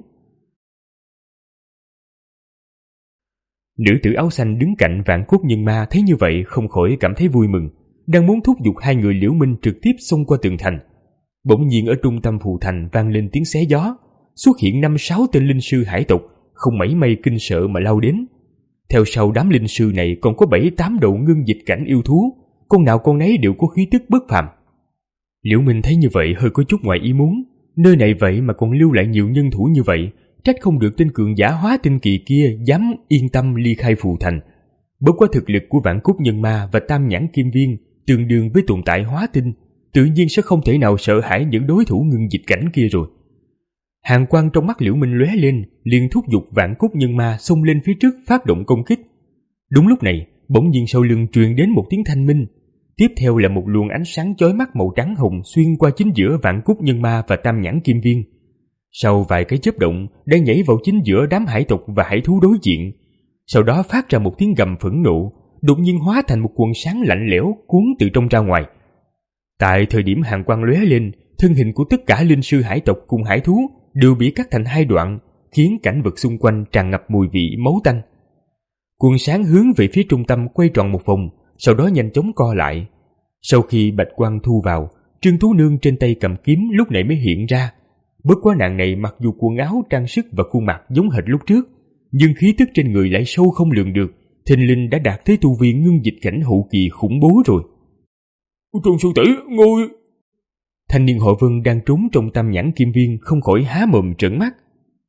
Nữ tử áo xanh đứng cạnh Vạn Cốt Nhân Ma thấy như vậy không khỏi cảm thấy vui mừng, đang muốn thúc giục hai người Liễu Minh trực tiếp xông qua tường thành. Bỗng nhiên ở trung tâm phù thành vang lên tiếng xé gió, xuất hiện năm sáu tên linh sư hải tộc, không mảy may kinh sợ mà lao đến. Theo sau đám linh sư này còn có bảy tám đầu ngưng dịch cảnh yêu thú, con nào con nấy đều có khí tức bất phàm. Liễu Minh thấy như vậy hơi có chút ngoài ý muốn, nơi này vậy mà còn lưu lại nhiều nhân thủ như vậy, trách không được tên cường giả hóa tinh kỳ kia dám yên tâm ly khai phù thành. Bất quá thực lực của Vạn Cốt Nhân Ma và Tam Nhãn Kim Viên tương đương với tồn tại hóa tinh, tự nhiên sẽ không thể nào sợ hãi những đối thủ ngưng dịch cảnh kia rồi. Hàn quang trong mắt Liễu Minh lóe lên, liền thúc giục Vạn Cốt Nhân Ma xông lên phía trước phát động công kích. Đúng lúc này, bỗng nhiên sau lưng truyền đến một tiếng thanh minh, tiếp theo là một luồng ánh sáng chói mắt màu trắng hồng xuyên qua chính giữa Vạn Cốt Nhân Ma và Tam Nhãn Kim Viên. Sau vài cái chớp động, đã nhảy vào chính giữa đám hải tộc và hải thú đối diện. Sau đó phát ra một tiếng gầm phẫn nộ, đột nhiên hóa thành một quần sáng lạnh lẽo cuốn từ trong ra ngoài. Tại thời điểm hàn quang lóe lên, thân hình của tất cả linh sư hải tộc cùng hải thú đều bị cắt thành hai đoạn, khiến cảnh vật xung quanh tràn ngập mùi vị máu tanh. Quần sáng hướng về phía trung tâm quay tròn một vòng, sau đó nhanh chóng co lại. Sau khi bạch quang thu vào, Trương Tú Nương trên tay cầm kiếm lúc này mới hiện ra. Bất quá nàng này mặc dù quần áo, trang sức và khuôn mặt giống hệt lúc trước, nhưng khí tức trên người lại sâu không lường được, thình lình đã đạt tới tu vi ngưng dịch cảnh hậu kỳ khủng bố rồi. Trương sư tỷ, ngươi... Thanh niên họ Vân đang trốn trong Tam Nhãn Kim Viên không khỏi há mồm trợn mắt.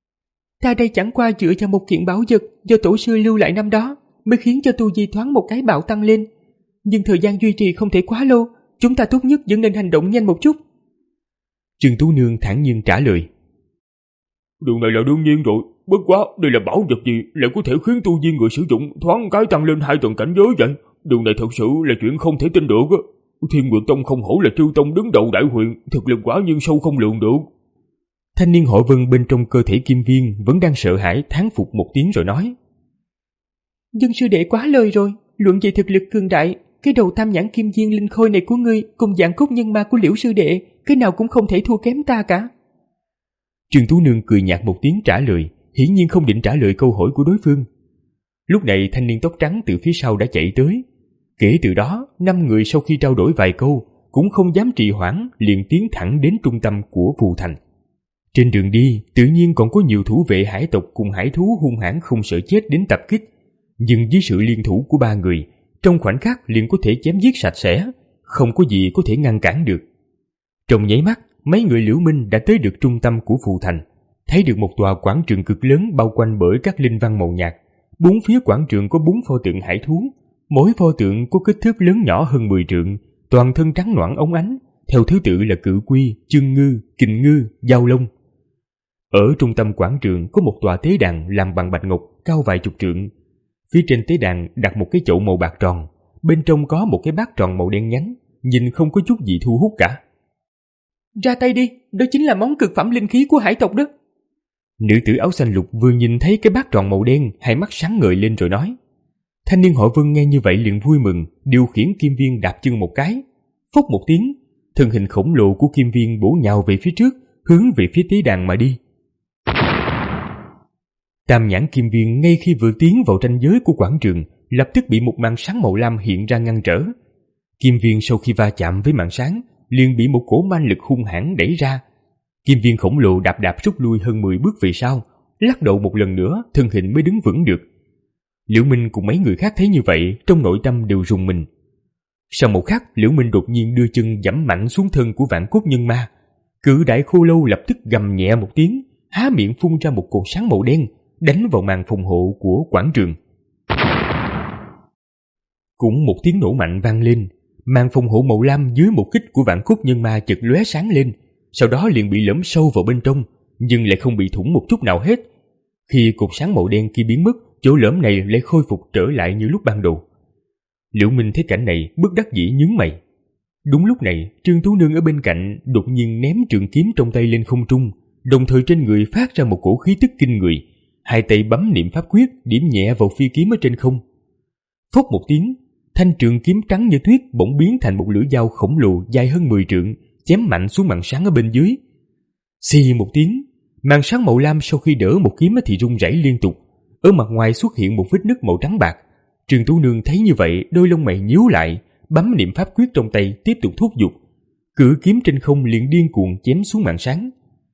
Ta đây chẳng qua dựa vào một kiện bảo vật do tổ sư lưu lại năm đó mới khiến cho tu vi thoáng một cái bạo tăng lên, nhưng thời gian duy trì không thể quá lâu, chúng ta tốt nhất vẫn nên hành động nhanh một chút. Trương Tú Nương thản nhiên trả lời. Điều này là đương nhiên rồi, bất quá đây là bảo vật gì lại có thể khiến tu vi người sử dụng thoáng cái tăng lên hai tầng cảnh giới vậy? Điều này thật sự là chuyện không thể tin được. Thiên Nguyệt Tông không hổ là Chư Tông đứng đầu đại huyện, thực lực quả nhiên sâu không lường được. Thanh niên họ Vân bên trong cơ thể Kim Viên vẫn đang sợ hãi thán phục một tiếng rồi nói. Dân sư đệ quá lời rồi, luận về thực lực cường đại, cái đầu Tam Nhãn Kim Viên linh khôi này của ngươi cùng Vạn Cốt Nhân Ma của Liễu sư đệ, cái nào cũng không thể thua kém ta cả. Trương Tú Nương cười nhạt một tiếng trả lời, hiển nhiên không định trả lời câu hỏi của đối phương. Lúc này thanh niên tóc trắng từ phía sau đã chạy tới. Kể từ đó, năm người sau khi trao đổi vài câu cũng không dám trì hoãn, liền tiến thẳng đến trung tâm của phù thành. Trên đường đi, tự nhiên còn có nhiều thủ vệ hải tộc cùng hải thú hung hãn không sợ chết đến tập kích, nhưng dưới sự liên thủ của ba người, trong khoảnh khắc liền có thể chém giết sạch sẽ, không có gì có thể ngăn cản được. Trong nháy mắt, mấy người Liễu Minh đã tới được trung tâm của phù thành, thấy được một tòa quảng trường cực lớn bao quanh bởi các linh văn màu nhạt. Bốn phía quảng trường có bốn pho tượng hải thú, mỗi pho tượng có kích thước lớn nhỏ hơn mười trượng, toàn thân trắng nõn óng ánh, theo thứ tự là cự quy, chương ngư, kình ngư, giao long. Ở trung tâm quảng trường có một tòa tế đàn làm bằng bạch ngọc cao vài chục trượng. Phía trên tế đàn đặt một cái chậu màu bạc tròn, bên trong có một cái bát tròn màu đen nhánh, nhìn không có chút gì thu hút cả. Ra tay đi, đó chính là món cực phẩm linh khí của hải tộc đó. Nữ tử áo xanh lục vừa nhìn thấy cái bát tròn màu đen, hai mắt sáng ngời lên rồi nói. Thanh niên họ Vân nghe như vậy liền vui mừng, điều khiển Kim Viên đạp chân một cái. Phốc một tiếng, thân hình khổng lồ của Kim Viên bổ nhào về phía trước, hướng về phía tế đàn mà đi. Tam Nhãn Kim Viên ngay khi vừa tiến vào ranh giới của quảng trường, lập tức bị một màn sáng màu lam hiện ra ngăn trở. Kim Viên sau khi va chạm với màn sáng, liền bị một cỗ man lực hung hãn đẩy ra. Kim Viên khổng lồ đạp đạp rút lui hơn mười bước về sau, lắc đầu một lần nữa, thân hình mới đứng vững được. Liễu Minh cùng mấy người khác thấy như vậy, trong nội tâm đều rùng mình. Sau một khắc, Liễu Minh đột nhiên đưa chân giẫm mạnh xuống thân của Vạn Cốt Nhân Ma. Cự đại khô lâu lập tức gầm nhẹ một tiếng, há miệng phun ra một cột sáng màu đen, đánh vào màn phòng hộ của quảng trường. Cũng một tiếng nổ mạnh vang lên, màn phòng hộ màu lam dưới một kích của vạn cốt nhân ma chợt lóe sáng lên, sau đó liền bị lõm sâu vào bên trong, nhưng lại không bị thủng một chút nào hết. Khi cột sáng màu đen kia biến mất, chỗ lõm này lại khôi phục trở lại như lúc ban đầu. Liễu Minh thấy cảnh này bất đắc dĩ nhướng mày. Đúng lúc này, Trương Tú Nương ở bên cạnh đột nhiên ném trường kiếm trong tay lên không trung, đồng thời trên người phát ra một cổ khí tức kinh người, hai tay bấm niệm pháp quyết điểm nhẹ vào phi kiếm ở trên không. Phốc một tiếng, thanh trường kiếm trắng như tuyết bỗng biến thành một lưỡi dao khổng lồ dài hơn mười trượng, chém mạnh xuống màn sáng ở bên dưới. Xì một tiếng, màn sáng màu lam sau khi đỡ một kiếm thì rung rẩy liên tục, ở mặt ngoài xuất hiện một vết nứt màu trắng bạc. Trương Tú Nương thấy như vậy, đôi lông mày nhíu lại, bấm niệm pháp quyết trong tay tiếp tục thúc giục, cử kiếm trên không liền điên cuồng chém xuống màn sáng.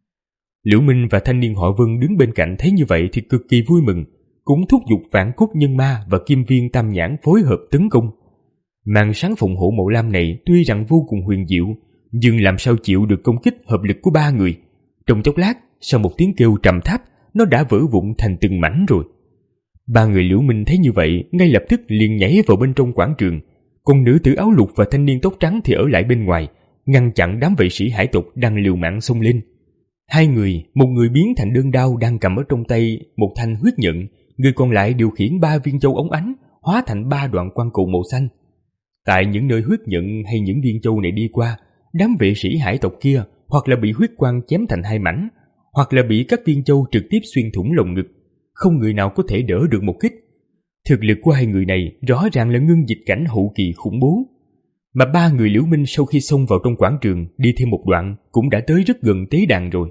Liễu Minh và thanh niên họ Vân đứng bên cạnh thấy như vậy thì cực kỳ vui mừng, cũng thúc giục vạn cốt nhân ma và kim viên tam nhãn phối hợp tấn công. Màn sáng phòng hộ màu lam này tuy rằng vô cùng huyền diệu, nhưng làm sao chịu được công kích hợp lực của ba người. Trong chốc lát, sau một tiếng kêu trầm thấp, nó đã vỡ vụn thành từng mảnh rồi. Ba người Liễu Minh thấy như vậy, ngay lập tức liền nhảy vào bên trong quảng trường, còn nữ tử áo lục và thanh niên tóc trắng thì ở lại bên ngoài, ngăn chặn đám vệ sĩ hải tộc đang liều mạng xông lên. Hai người, một người biến thành đơn đao đang cầm ở trong tay một thanh huyết nhận, người còn lại điều khiển ba viên châu óng ánh hóa thành ba đoạn quang cầu màu xanh. Tại những nơi huyết nhận hay những viên châu này đi qua, đám vệ sĩ hải tộc kia hoặc là bị huyết quang chém thành hai mảnh, hoặc là bị các viên châu trực tiếp xuyên thủng lồng ngực, không người nào có thể đỡ được một kích. Thực lực của hai người này rõ ràng là ngưng dịch cảnh hậu kỳ khủng bố. Mà ba người Liễu Minh sau khi xông vào trong quảng trường đi thêm một đoạn cũng đã tới rất gần tế đàn rồi.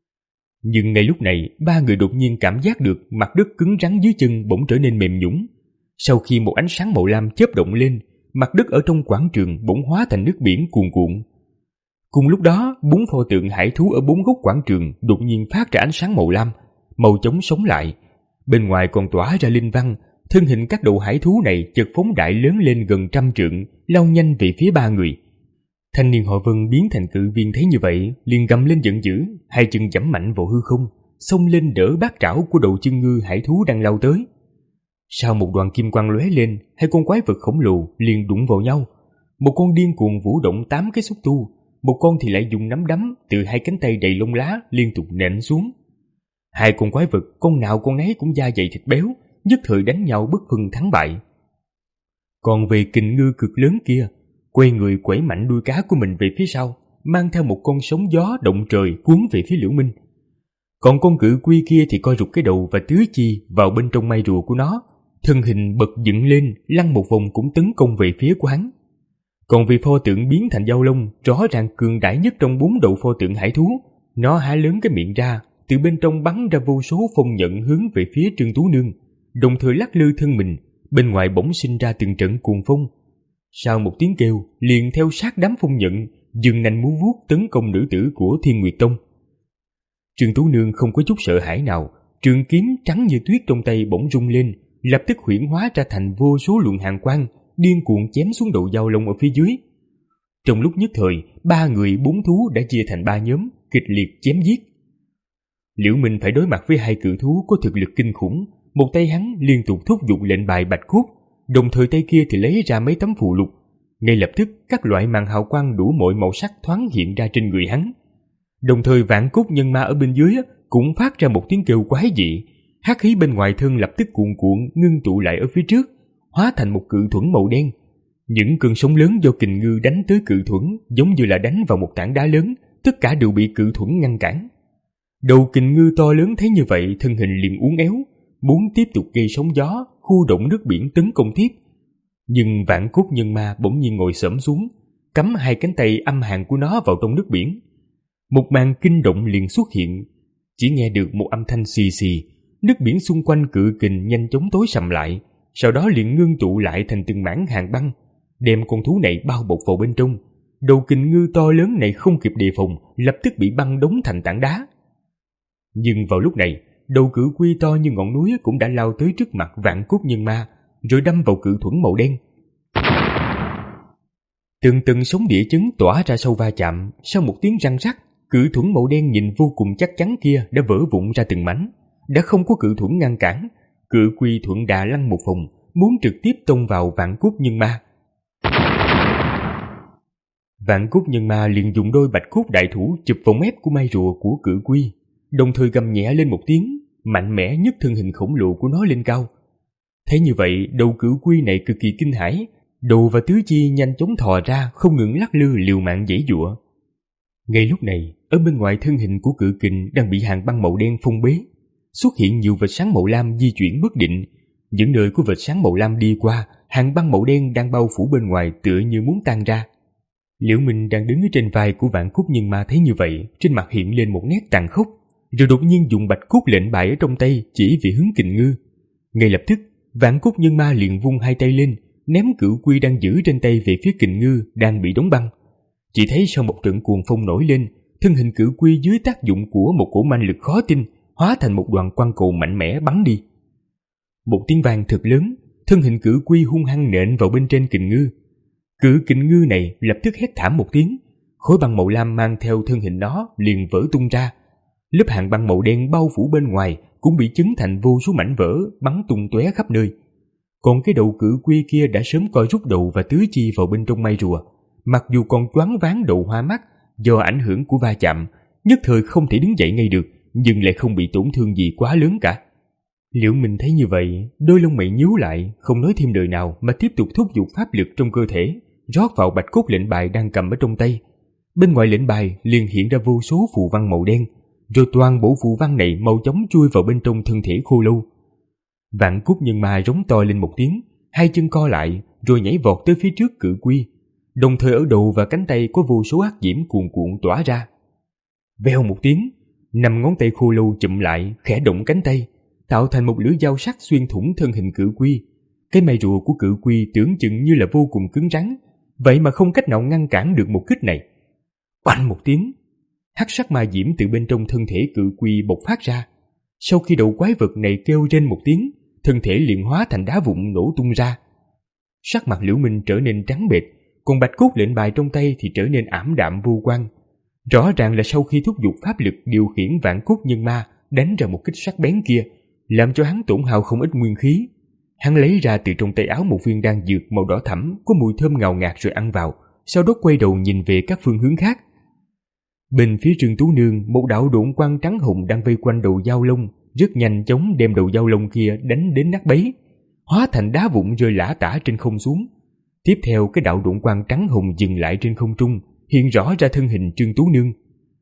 Nhưng ngay lúc này, ba người đột nhiên cảm giác được mặt đất cứng rắn dưới chân bỗng trở nên mềm nhũn. Sau khi một ánh sáng màu lam chớp động lên, mặt đất ở trong quảng trường bỗng hóa thành nước biển cuồn cuộn. Cùng lúc đó, bốn pho tượng hải thú ở bốn góc quảng trường đột nhiên phát ra ánh sáng màu lam, màu chóng sống lại. Bên ngoài còn tỏa ra linh văn, thân hình các đầu hải thú này chợt phóng đại lớn lên gần trăm trượng, lao nhanh về phía ba người. Thanh niên họ Vân biến thành cự viên thấy như vậy, liền gầm lên giận dữ, hai chân giẫm mạnh vào hư không, xông lên đỡ bát trảo của đầu chân ngư hải thú đang lao tới. Sau một đoàn kim quang lóe lên, hai con quái vật khổng lồ liền đụng vào nhau. Một con điên cuồng vũ động tám cái xúc tu, một con thì lại dùng nắm đấm từ hai cánh tay đầy lông lá liên tục nện xuống. Hai con quái vật, con nào con nấy cũng da dày thịt béo, nhất thời đánh nhau bất phân thắng bại. Còn về kình ngư cực lớn kia, quay người quẩy mạnh đuôi cá của mình về phía sau, mang theo một con sóng gió động trời cuốn về phía Liễu Minh. Còn con cự quy kia thì co rụt cái đầu và tứ chi vào bên trong mai rùa của nó, thân hình bật dựng lên, lăn một vòng cũng tấn công về phía của hắn. Còn vì pho tượng biến thành dao lông, rõ ràng cường đại nhất trong bốn đầu pho tượng hải thú, nó há lớn cái miệng ra, từ bên trong bắn ra vô số phong nhận hướng về phía Trương Tú Nương, đồng thời lắc lư thân mình, bên ngoài bỗng sinh ra từng trận cuồng phong. Sau một tiếng kêu, liền theo sát đám phong nhận, dừng nành múa vuốt tấn công nữ tử của Thiên Nguyệt Tông. Trương Tú Nương không có chút sợ hãi nào, trường kiếm trắng như tuyết trong tay bỗng rung lên, lập tức huyễn hóa ra thành vô số luồng hàn quang, điên cuồng chém xuống đầu dao lông ở phía dưới. Trong lúc nhất thời, ba người bốn thú đã chia thành ba nhóm, kịch liệt chém giết. Liễu Minh phải đối mặt với hai cự thú có thực lực kinh khủng, một tay hắn liên tục thúc giục lệnh bài bạch cốt, đồng thời tay kia thì lấy ra mấy tấm phù lục. Ngay lập tức, các loại màn hào quang đủ mọi màu sắc thoáng hiện ra trên người hắn. Đồng thời vạn cốt nhân ma ở bên dưới cũng phát ra một tiếng kêu quái dị, hắc khí bên ngoài thân lập tức cuộn cuộn ngưng tụ lại ở phía trước, hóa thành một cự thuẫn màu đen. Những cơn sóng lớn do kình ngư đánh tới cự thuẫn giống như là đánh vào một tảng đá lớn, tất cả đều bị cự thuẫn ngăn cản. Đầu kình ngư to lớn thấy như vậy, thân hình liền uốn éo, muốn tiếp tục gây sóng gió, khu động nước biển tấn công tiếp. Nhưng vạn cốt nhân ma bỗng nhiên ngồi xổm xuống, cắm hai cánh tay âm hàn của nó vào trong nước biển. Một màn kinh động liền xuất hiện, chỉ nghe được một âm thanh xì xì, nước biển xung quanh cự kình nhanh chóng tối sầm lại, sau đó liền ngưng tụ lại thành từng mảng hàn băng, đem con thú này bao bọc vào bên trong. Đầu kình ngư to lớn này không kịp đề phòng, lập tức bị băng đóng thành tảng đá. Nhưng vào lúc này, đầu cự quy to như ngọn núi cũng đã lao tới trước mặt vạn cốt nhân ma, rồi đâm vào cự thuẫn màu đen. Từng từng sóng địa chấn tỏa ra sau va chạm, sau một tiếng răng rắc, cự thuẫn màu đen nhìn vô cùng chắc chắn kia đã vỡ vụn ra từng mảnh. Đã không có cự thuẫn ngăn cản, cự quy thuận đà lăn một vòng, muốn trực tiếp tông vào Vạn Cốt Nhân Ma. Vạn Cốt Nhân Ma liền dùng đôi bạch cốt đại thủ chụp vào mép của mai rùa của Cự Quy, đồng thời gầm nhẹ lên một tiếng, mạnh mẽ nhấc thân hình khổng lồ của nó lên cao. Thế như vậy, đầu Cự Quy này cực kỳ kinh hãi, đầu và tứ chi nhanh chóng thò ra, không ngừng lắc lư liều mạng giãy giụa. Ngay lúc này, ở bên ngoài thân hình của Cự Kình đang bị hàng băng màu đen phong bế, xuất hiện nhiều vệt sáng màu lam di chuyển bất định. Những nơi của vệt sáng màu lam đi qua, hàng băng màu đen đang bao phủ bên ngoài tựa như muốn tan ra. Liễu Minh đang đứng ở trên vai của Vạn Cốt Nhân Ma thấy như vậy, trên mặt hiện lên một nét tàn khốc, rồi đột nhiên dùng bạch cốt lệnh bài ở trong tay chỉ về hướng Kình Ngư. Ngay lập tức, Vạn Cốt Nhân Ma liền vung hai tay lên, ném Cự Quy đang giữ trên tay về phía Kình Ngư đang bị đóng băng. Chỉ thấy sau một trận cuồng phong nổi lên, thân hình Cự Quy dưới tác dụng của một cổ manh lực khó tin, hóa thành một đoàn quang cầu mạnh mẽ bắn đi. Một tiếng vang thật lớn, thân hình Cự Quy hung hăng nện vào bên trên Kình Ngư. Cự Kình Ngư này lập tức hét thảm một tiếng, khối băng màu lam mang theo thân hình nó liền vỡ tung ra. Lớp hàng băng màu đen bao phủ bên ngoài cũng bị chấn thành vô số mảnh vỡ bắn tung tóe khắp nơi. Còn cái đầu Cự Quy kia đã sớm co rút đầu và tứ chi vào bên trong mai rùa, mặc dù còn choáng váng đầu hoa mắt do ảnh hưởng của va chạm, nhất thời không thể đứng dậy ngay được, nhưng lại không bị tổn thương gì quá lớn cả. Liễu Minh thấy như vậy, đôi lông mày nhíu lại, không nói thêm lời nào mà tiếp tục thúc giục pháp lực trong cơ thể, rót vào bạch cốt lệnh bài đang cầm ở trong tay. Bên ngoài lệnh bài liền hiện ra vô số phù văn màu đen, rồi toàn bộ phù văn này mau chóng chui vào bên trong thân thể khô lâu. Vạn Cốt Nhân Ma rống to lên một tiếng, hai chân co lại rồi nhảy vọt tới phía trước Cự Quy, đồng thời ở đầu và cánh tay có vô số hắc diễm cuồn cuộn tỏa ra. Vèo một tiếng, năm ngón tay khô lâu chụm lại, khẽ động cánh tay, tạo thành một lưỡi dao sắc xuyên thủng thân hình Cự Quy. Cái mai rùa của Cự Quy tưởng chừng như là vô cùng cứng rắn, vậy mà không cách nào ngăn cản được một kích này. Oanh một tiếng, hắc sắc ma diễm từ bên trong thân thể Cự Quy bộc phát ra. Sau khi đầu quái vật này kêu rên một tiếng, thân thể liền hóa thành đá vụn nổ tung ra. Sắc mặt Liễu Minh trở nên trắng bệch, còn bạch cốt lệnh bài trong tay thì trở nên ảm đạm vô quang. Rõ ràng là sau khi thúc giục pháp lực điều khiển Vạn Cốt Nhân Ma đánh ra một kích sắc bén kia, làm cho hắn tổn hao không ít nguyên khí. Hắn lấy ra từ trong tay áo một viên đan dược màu đỏ thẫm có mùi thơm ngào ngạt rồi ăn vào, sau đó quay đầu nhìn về các phương hướng khác. Bên phía Trương Tú Nương, một đạo độn quang trắng hùng đang vây quanh đầu dao lông, rất nhanh chóng đem đầu dao lông kia đánh đến nát bấy, hóa thành đá vụn rơi lả tả trên không xuống. Tiếp theo, cái đạo độn quang trắng hùng dừng lại trên không trung, hiện rõ ra thân hình Trương Tú Nương.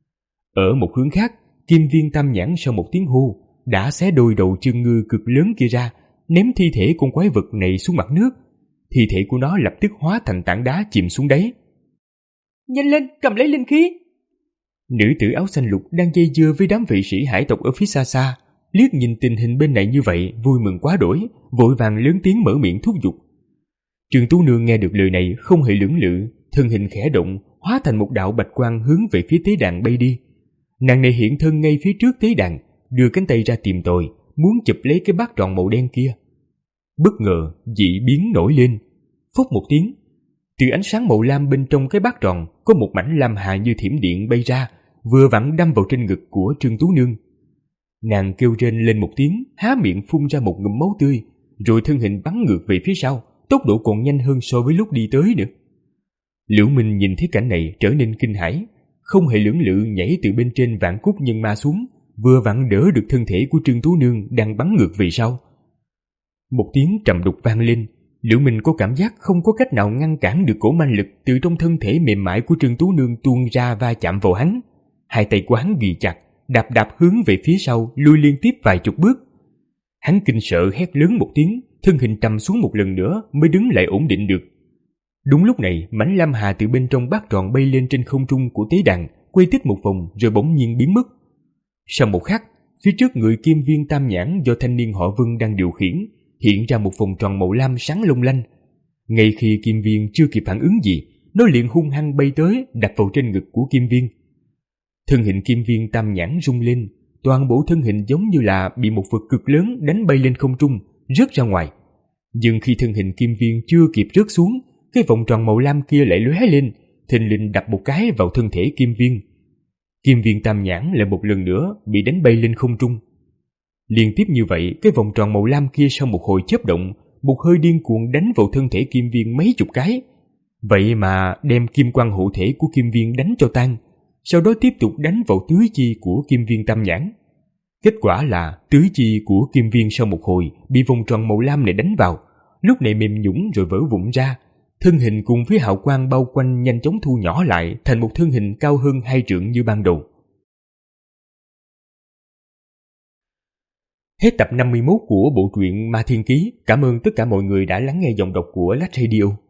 Ở một hướng khác, Kim Viên Tam Nhãn sau một tiếng hô đã xé đôi đầu Trương Ngư cực lớn kia ra, ném thi thể con quái vật này xuống mặt nước. Thi thể của nó lập tức hóa thành tảng đá chìm xuống đáy. Nhanh lên, cầm lấy linh khí! Nữ tử áo xanh lục đang dây dưa với đám vệ sĩ hải tộc ở phía xa xa, liếc nhìn tình hình bên này như vậy, vui mừng quá đỗi, vội vàng lớn tiếng mở miệng thúc giục. Trương Tú Nương nghe được lời này không hề lưỡng lự, thân hình khẽ động, hóa thành một đạo bạch quang hướng về phía tế đàn bay đi. Nàng này hiện thân ngay phía trước tế đàn, đưa cánh tay ra tìm tòi, muốn chụp lấy cái bát tròn màu đen kia. Bất ngờ, dị biến nổi lên. Phốc một tiếng, từ ánh sáng màu lam bên trong cái bát tròn có một mảnh lam hà như thiểm điện bay ra, vừa vặn đâm vào trên ngực của Trương Tú Nương. Nàng kêu rên lên một tiếng, há miệng phun ra một ngụm máu tươi, rồi thân hình bắn ngược về phía sau, tốc độ còn nhanh hơn so với lúc đi tới nữa. Liễu Minh nhìn thấy cảnh này trở nên kinh hãi, không hề lưỡng lự nhảy từ bên trên Vạn Cốt Nhân Ma xuống, vừa vặn đỡ được thân thể của Trương Tú Nương đang bắn ngược về sau. Một tiếng trầm đục vang lên, Liễu Minh có cảm giác không có cách nào ngăn cản được cổ manh lực từ trong thân thể mềm mại của Trương Tú Nương tuôn ra va chạm vào hắn. Hai tay của hắn ghi chặt, đạp đạp hướng về phía sau, lui liên tiếp vài chục bước. Hắn kinh sợ hét lớn một tiếng, thân hình trầm xuống một lần nữa mới đứng lại ổn định được. Đúng lúc này, mảnh lam hà từ bên trong bát tròn bay lên trên không trung của tế đàn, quay tích một vòng rồi bỗng nhiên biến mất. Sau một khắc, phía trước người Kim Viên Tam Nhãn do thanh niên họ Vân đang điều khiển, hiện ra một vòng tròn màu lam sáng long lanh. Ngay khi Kim Viên chưa kịp phản ứng gì, nó liền hung hăng bay tới, đập vào trên ngực của Kim Viên. Thân hình Kim Viên Tam Nhãn rung lên, toàn bộ thân hình giống như là bị một vật cực lớn đánh bay lên không trung, rớt ra ngoài. Nhưng khi thân hình Kim Viên chưa kịp rớt xuống, cái vòng tròn màu lam kia lại lóe lên, thình lình đập một cái vào thân thể Kim Viên. Kim Viên Tam Nhãn lại một lần nữa bị đánh bay lên không trung. Liên tiếp như vậy, cái vòng tròn màu lam kia sau một hồi chớp động, một hơi điên cuồng đánh vào thân thể Kim Viên mấy chục cái. Vậy mà đem kim quang hộ thể của Kim Viên đánh cho tan, sau đó tiếp tục đánh vào tứ chi của Kim Viên Tam Nhãn. Kết quả là tứ chi của Kim Viên sau một hồi bị vòng tròn màu lam này đánh vào, lúc này mềm nhũn rồi vỡ vụn ra. Thân hình cùng với hào quang bao quanh nhanh chóng thu nhỏ lại thành một thân hình cao hơn hai trượng như ban đầu. Hết tập năm mươi mốt của bộ truyện Ma Thiên Ký. Cảm ơn tất cả mọi người đã lắng nghe giọng đọc của Lách Radio.